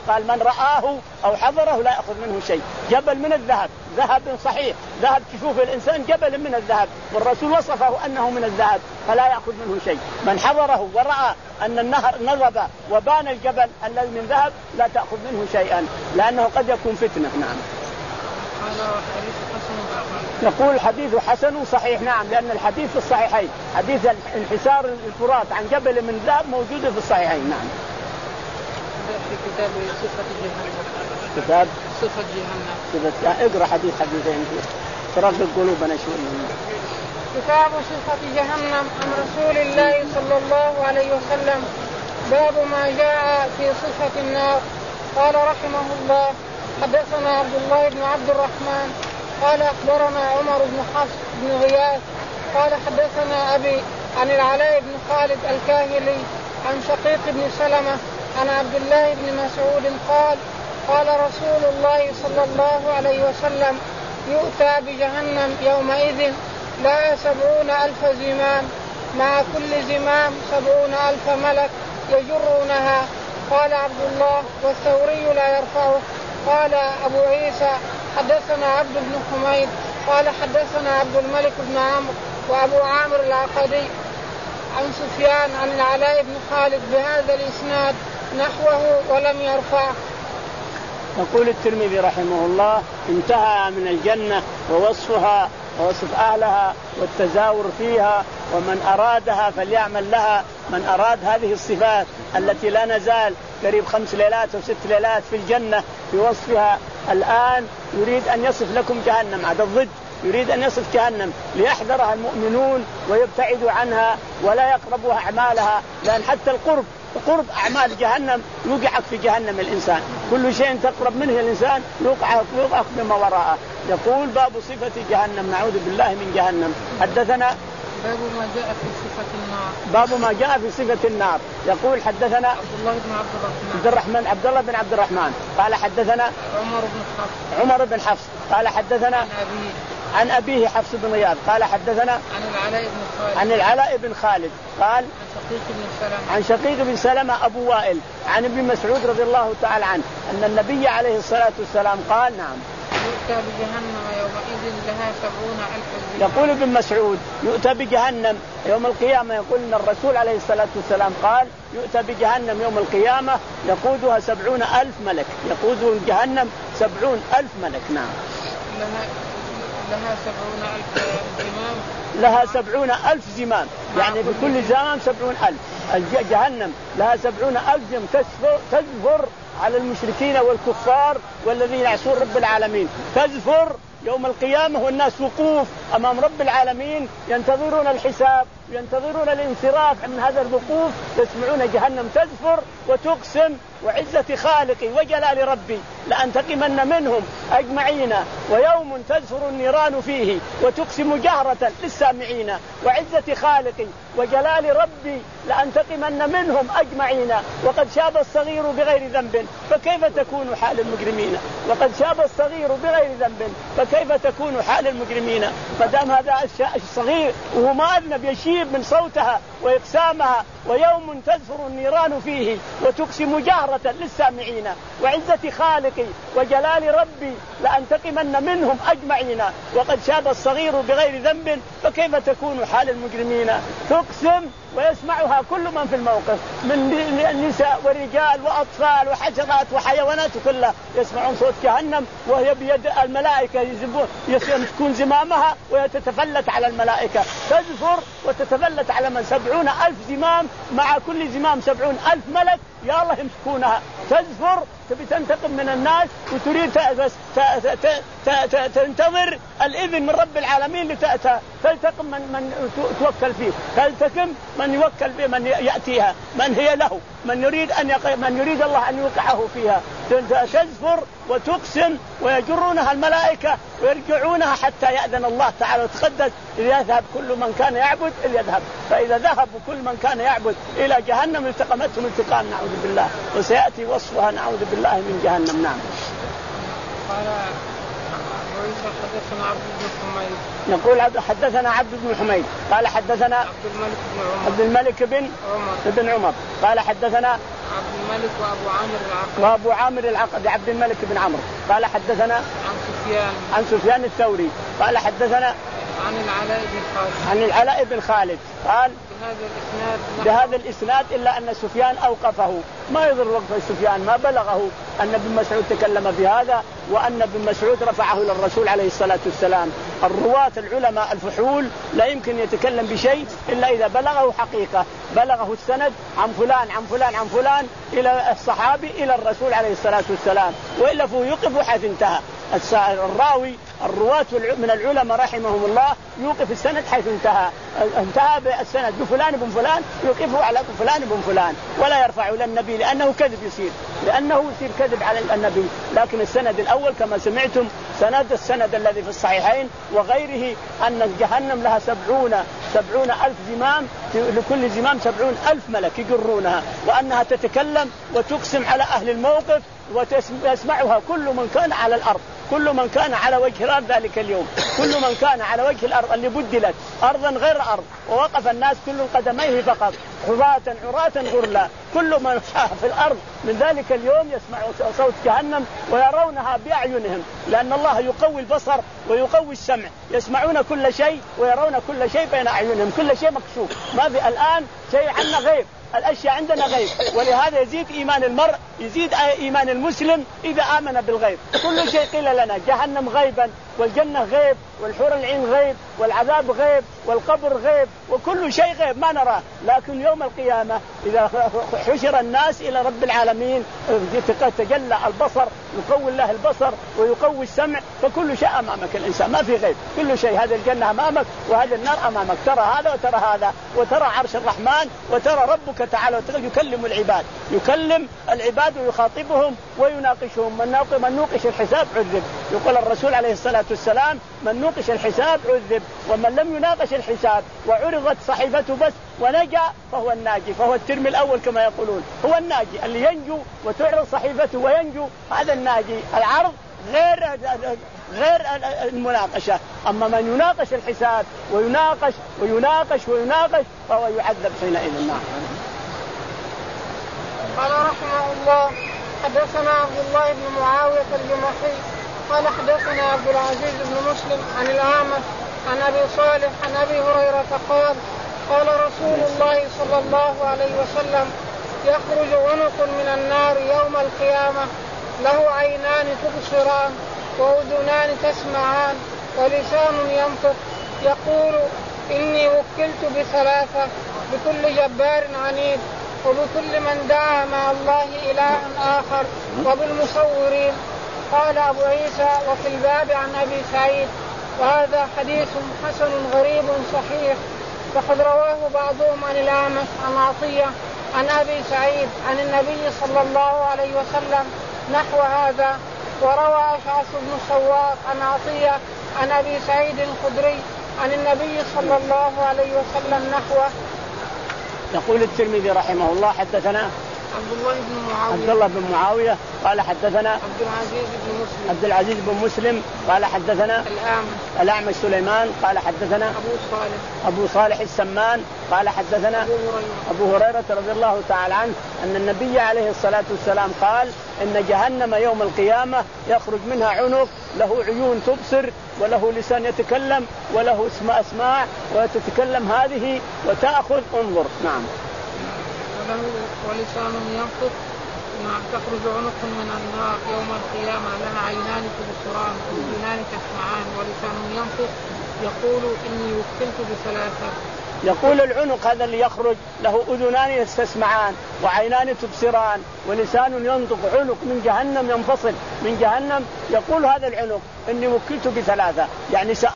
قال من رآه أو حضره لا يأخذ منه شيء. جبل من الذهب، ذهب صحيح، ذهب تشوف الإنسان جبل من الذهب، والرسول وصفه أنه من الذهب فلا يأخذ منه شيء. من حضره ورأى أن النهر نضب وبان الجبل الذي من ذهب لا تأخذ منه شيئا لأنه قد يكون فتنة. نعم. نقول حديث حسن صحيح. نعم، لأن الحديث في الصحيحين، حديث انحسار الفرات عن جبل من ذهب موجود في الصحيحين. نعم. في كتاب صفة جهنم. كتاب صفة جهنم. صفة. اقرأ حديث حديثين ترقق قلوبنا شوي. كتاب صفة جهنم عن رسول الله صلى الله عليه وسلم. باب ما جاء في صفة النار. قال رحمه الله حدثنا عبد الله بن عبد الرحمن قال أخبرنا عمر بن حفص بن غياث قال حدثنا أبي عن العلاء بن خالد الكاهلي عن شقيق بن سلمة عن عبد الله بن مسعود قال قال رسول الله صلى الله عليه وسلم يؤتى بجهنم يومئذ لا سبعون ألف زمام مع كل زمام سبعون ألف ملك يجرونها. قال عبد الله والثوري لا يرفعه. قال أبو عيسى حدثنا عبد بن حميد قال حدثنا عبد الملك بن عمرو وأبو عامر العقدي عن سفيان عن العلاء بن خالد بهذا الإسناد نحوه ولم يرفعه. يقول الترمذي رحمه الله انتهى من الجنة ووصفها ووصف أهلها والتزاور فيها، ومن أرادها فليعمل لها. من أراد هذه الصفات التي لا نزال قريب خمس ليلات أو ست ليلات في الجنة بوصفها، الآن يريد أن يصف لكم جهنم على الضد، يريد أن يصف جهنم ليحذرها المؤمنون ويبتعدوا عنها ولا يقربوا أعمالها، لأن حتى القرب قرب أعمال جهنم يوقعك في جهنم الإنسان، كل شيء تقرب منه الإنسان يوقعك يوقعك بما وراءه. يقول باب صفة جهنم، نعوذ بالله من جهنم. حدثنا باب ما جاء في صفة النار. باب ما جاء في صفة النار. يقول حدثنا عبد الله بن عبد الرحمن عبد الرحمن عبد الله بن عبد الرحمن قال حدثنا عمر بن حفص عمر بن حفص قال حدثنا عن أبيه عن أبيه حفص بن غياث قال حدثنا عن العلاء بن خالد عن العلاء بن خالد قال عن شقيق بن سلمة عن شقيق بن سلمة أبو وائل عن ابن مسعود رضي الله تعالى عنه أن النبي عليه الصلاة والسلام قال نعم يؤتى بجهنم يومئذ لها سبعون ألف زمام. يقول ابن مسعود يؤتى بجهنم يوم القيامة، يقول أن الرسول عليه الصلاة والسلام قال يؤتى بجهنم يوم القيامة يقودها سبعون ألف ملك، يقود جهنم سبعون ألف ملك. نعم. لها لها سبعون ألف زمام. لها سبعون ألف زمام، يعني بكل زمام سبعون ألف. جهنم لها سبعون ألف زمام تزفر, تزفر على المشركين والكفار والذين يعصون رب العالمين، تزفر يوم القيامة والناس وقوف أمام رب العالمين ينتظرون الحساب ينتظرون الانصراف من هذا الوقوف، يسمعون جهنم تزفر وتقسم وعزة خالقي وجلال ربي لأنتقمن منهم أجمعين، ويوم تزفر النيران فيه وتقسم جهرة للسامعين وعزة خالقي وجلال ربي لأنتقمن منهم أجمعين، وقد شاب الصغير بغير ذنب فكيف تكون حال المجرمين، وقد شاب الصغير بغير ذنب فكيف تكون حال المجرمين. فدام هذا الصغير وهو ما أذنب يشيب من صوتها وإقسامها، ويوم تزفر النيران فيه وتقسم جهرة للسامعين وعزة خالقي وجلال ربي لأنتقمن منهم أجمعين، وقد شاب الصغير بغير ذنب فكيف تكون حال المجرمين. تقسم ويسمعها كل من في الموقف من نساء ورجال وأطفال وحشرات وحيوانات كلها يسمعون صوت جهنم وهي بيد الملائكة يمسكون زمامها ويتتفلت على الملائكة، تزفر وتتفلت على من سبعون ألف زمام مع كل زمام سبعون ألف ملك يا الله يمسكونها، تزفر تبي تنتقم من الناس وتريد تنتظر الإذن من رب العالمين لتأتى تلتقم من, من توكل فيه، تلتقم من يوكل به من يأتيها من هي له من يريد أن يق... من يريد الله أن يوقعه فيها، تزفر وتقسم ويجرونها الملائكة ويرجعونها حتى يأذن الله تعالى وتقدس يذهب كل من كان يعبد يذهب، فإذا ذهب كل من كان يعبد إلى جهنم التقمتهم التقام نعوذ بالله، وسيأتي وصفها نعوذ بالله من جهنم. نعم. قال حدثنا عبد بن حميد يقول حدثنا عبد بن حميد قال حدثنا عبد الملك بن عمر عبد الملك بن عمر بن عمر قال حدثنا عبد الملك وأبو عامر العقدي وأبو عامر العقدي عبد الملك بن عمرو قال حدثنا عن سفيان عن سفيان الثوري قال حدثنا عن العلاء بن خالد عن العلاء بن خالد قال بهذا الإسناد بهذا الإسناد إلا أن سفيان أوقفه. ما يضر وقف سفيان، ما بلغه أن ابن مسعود تكلم في هذا وأن ابن مسعود رفعه إلى الرسول عليه الصلاة والسلام. الرواة العلماء الفحول لا يمكن يتكلم بشيء إلا إذا بلغه حقيقة، بلغه السند عن فلان عن فلان عن فلان إلى الصحابي إلى الرسول عليه الصلاة والسلام، وإلا فهو يوقف حيث انتهى. الراوي الرواة من العلماء رحمهم الله يوقف السند حيث انتهى، انتهى بالسند بفلان بن فلان يوقفه على فلان بن فلان ولا يرفعه إلى النبي، لأنه كذب يصير لأنه يصير كذب على النبي. لكن السند الأول كما سمعتم سند السند الذي في الصحيحين وغيره أن جهنم لها سبعون سبعون ألف زمام، لكل زمام سبعون ألف ملك يجرونها، وأنها تتكلم وتقسم على أهل الموقف وتسمعها كل من كان على الأرض، كل من كان على وجه الأرض ذلك اليوم، كل من كان على وجه الأرض اللي بدلت أرضا غير أرض ووقف الناس كل قدميه فقط حفاة عراة غرلا، كل من في الأرض من ذلك اليوم يسمع صوت جهنم ويرونها بأعينهم، لأن الله يقوي البصر ويقوي السمع، يسمعون كل شيء ويرون كل شيء بين أعينهم، كل شيء مكشوف، ما في الآن شيء عنا غيب، الأشياء عندنا غيب. ولهذا يزيد إيمان المرء، يزيد إيمان المسلم إذا آمن بالغيب. كل شيء قيل لنا، جهنم غيبا والجنة غيب والحور العين غيب والعذاب غيب والقبر غيب وكل شيء غيب ما نراه، لكن يوم القيامة إذا حشر الناس إلى رب العالمين تجلى البصر، يقوي الله البصر ويقوي السمع، فكل شيء أمامك الإنسان، ما في غيب، كل شيء. هذه الجنة أمامك وهذا النار أمامك، ترى هذا وترى هذا، وترى عرش الرحمن وترى ربك تعالى يكلم العباد، يكلم العباد ويخاطبهم ويناقشهم. من نوقش الحساب عذب، يقول الرسول عليه الصلاة والسلام من نوقش الحساب عذب، ومن لم يناقش الحساب وعرضت صحيفته بس ونجا فهو الناجي، فهو الترم الأول كما يقولون، هو الناجي اللي ينجو وتعرض صحيفته وينجو، هذا الناجي. العرض غير غير المناقشة، أما من يناقش الحساب ويناقش ويناقش ويناقش فهو يعذب حينئذ. نعم. قال رحمه الله حدثنا عبد الله بن معاوية الجمحي قال حدثنا عبد العزيز بن مسلم عن الأعمش عن أبي صالح عن أبي هريرة قال قال رسول الله صلى الله عليه وسلم يخرج عنق من النار يوم القيامة له عينان تبصران وأذنان تسمعان ولسان ينطق يقول إني وكلت بثلاثة بكل جبار عنيد وبكل من دعا مع الله إلها آخر وبالمصورين. قال أبو عيسى وفي الباب عن أبي سعيد وهذا حديث حسن غريب صحيح، وقد رواه بعضهم عن الأعمش عن عطية عن أبي سعيد عن النبي صلى الله عليه وسلم نحو هذا، وروى أشعث بن سواق عن عطية عن أبي سعيد الخدري عن النبي صلى الله عليه وسلم نحوه. يقول الترمذي رحمه الله حدثنا عبد الله بن معاوية عبد الله بن معاوية قال حدثنا عبد العزيز بن مسلم عبد العزيز بن مسلم قال حدثنا الأعمش الأعمش سليمان قال حدثنا أبو صالح أبو صالح السمان قال حدثنا أبو هريرة أبو هريرة رضي الله تعالى عنه أن النبي عليه الصلاة والسلام قال إن جهنم يوم القيامة يخرج منها عنق له عيون تبصر وله لسان يتكلم وله اسماء أسماع وتتكلم هذه وتأخذ انظر. نعم. وله ولسان ينطق. نعم. تخرج عنق من النار يوم القيامة لها عينان تبصران وأذنان تسمعان ولسان ينطق يقول إني وكلت بثلاثة. يقول العنق هذا اللي يخرج له أذنان يستسمعان وعينان تبصران ولسان ينطق، عنق من جهنم ينفصل من جهنم، يقول هذا العنق إني وكلت بثلاثة، يعني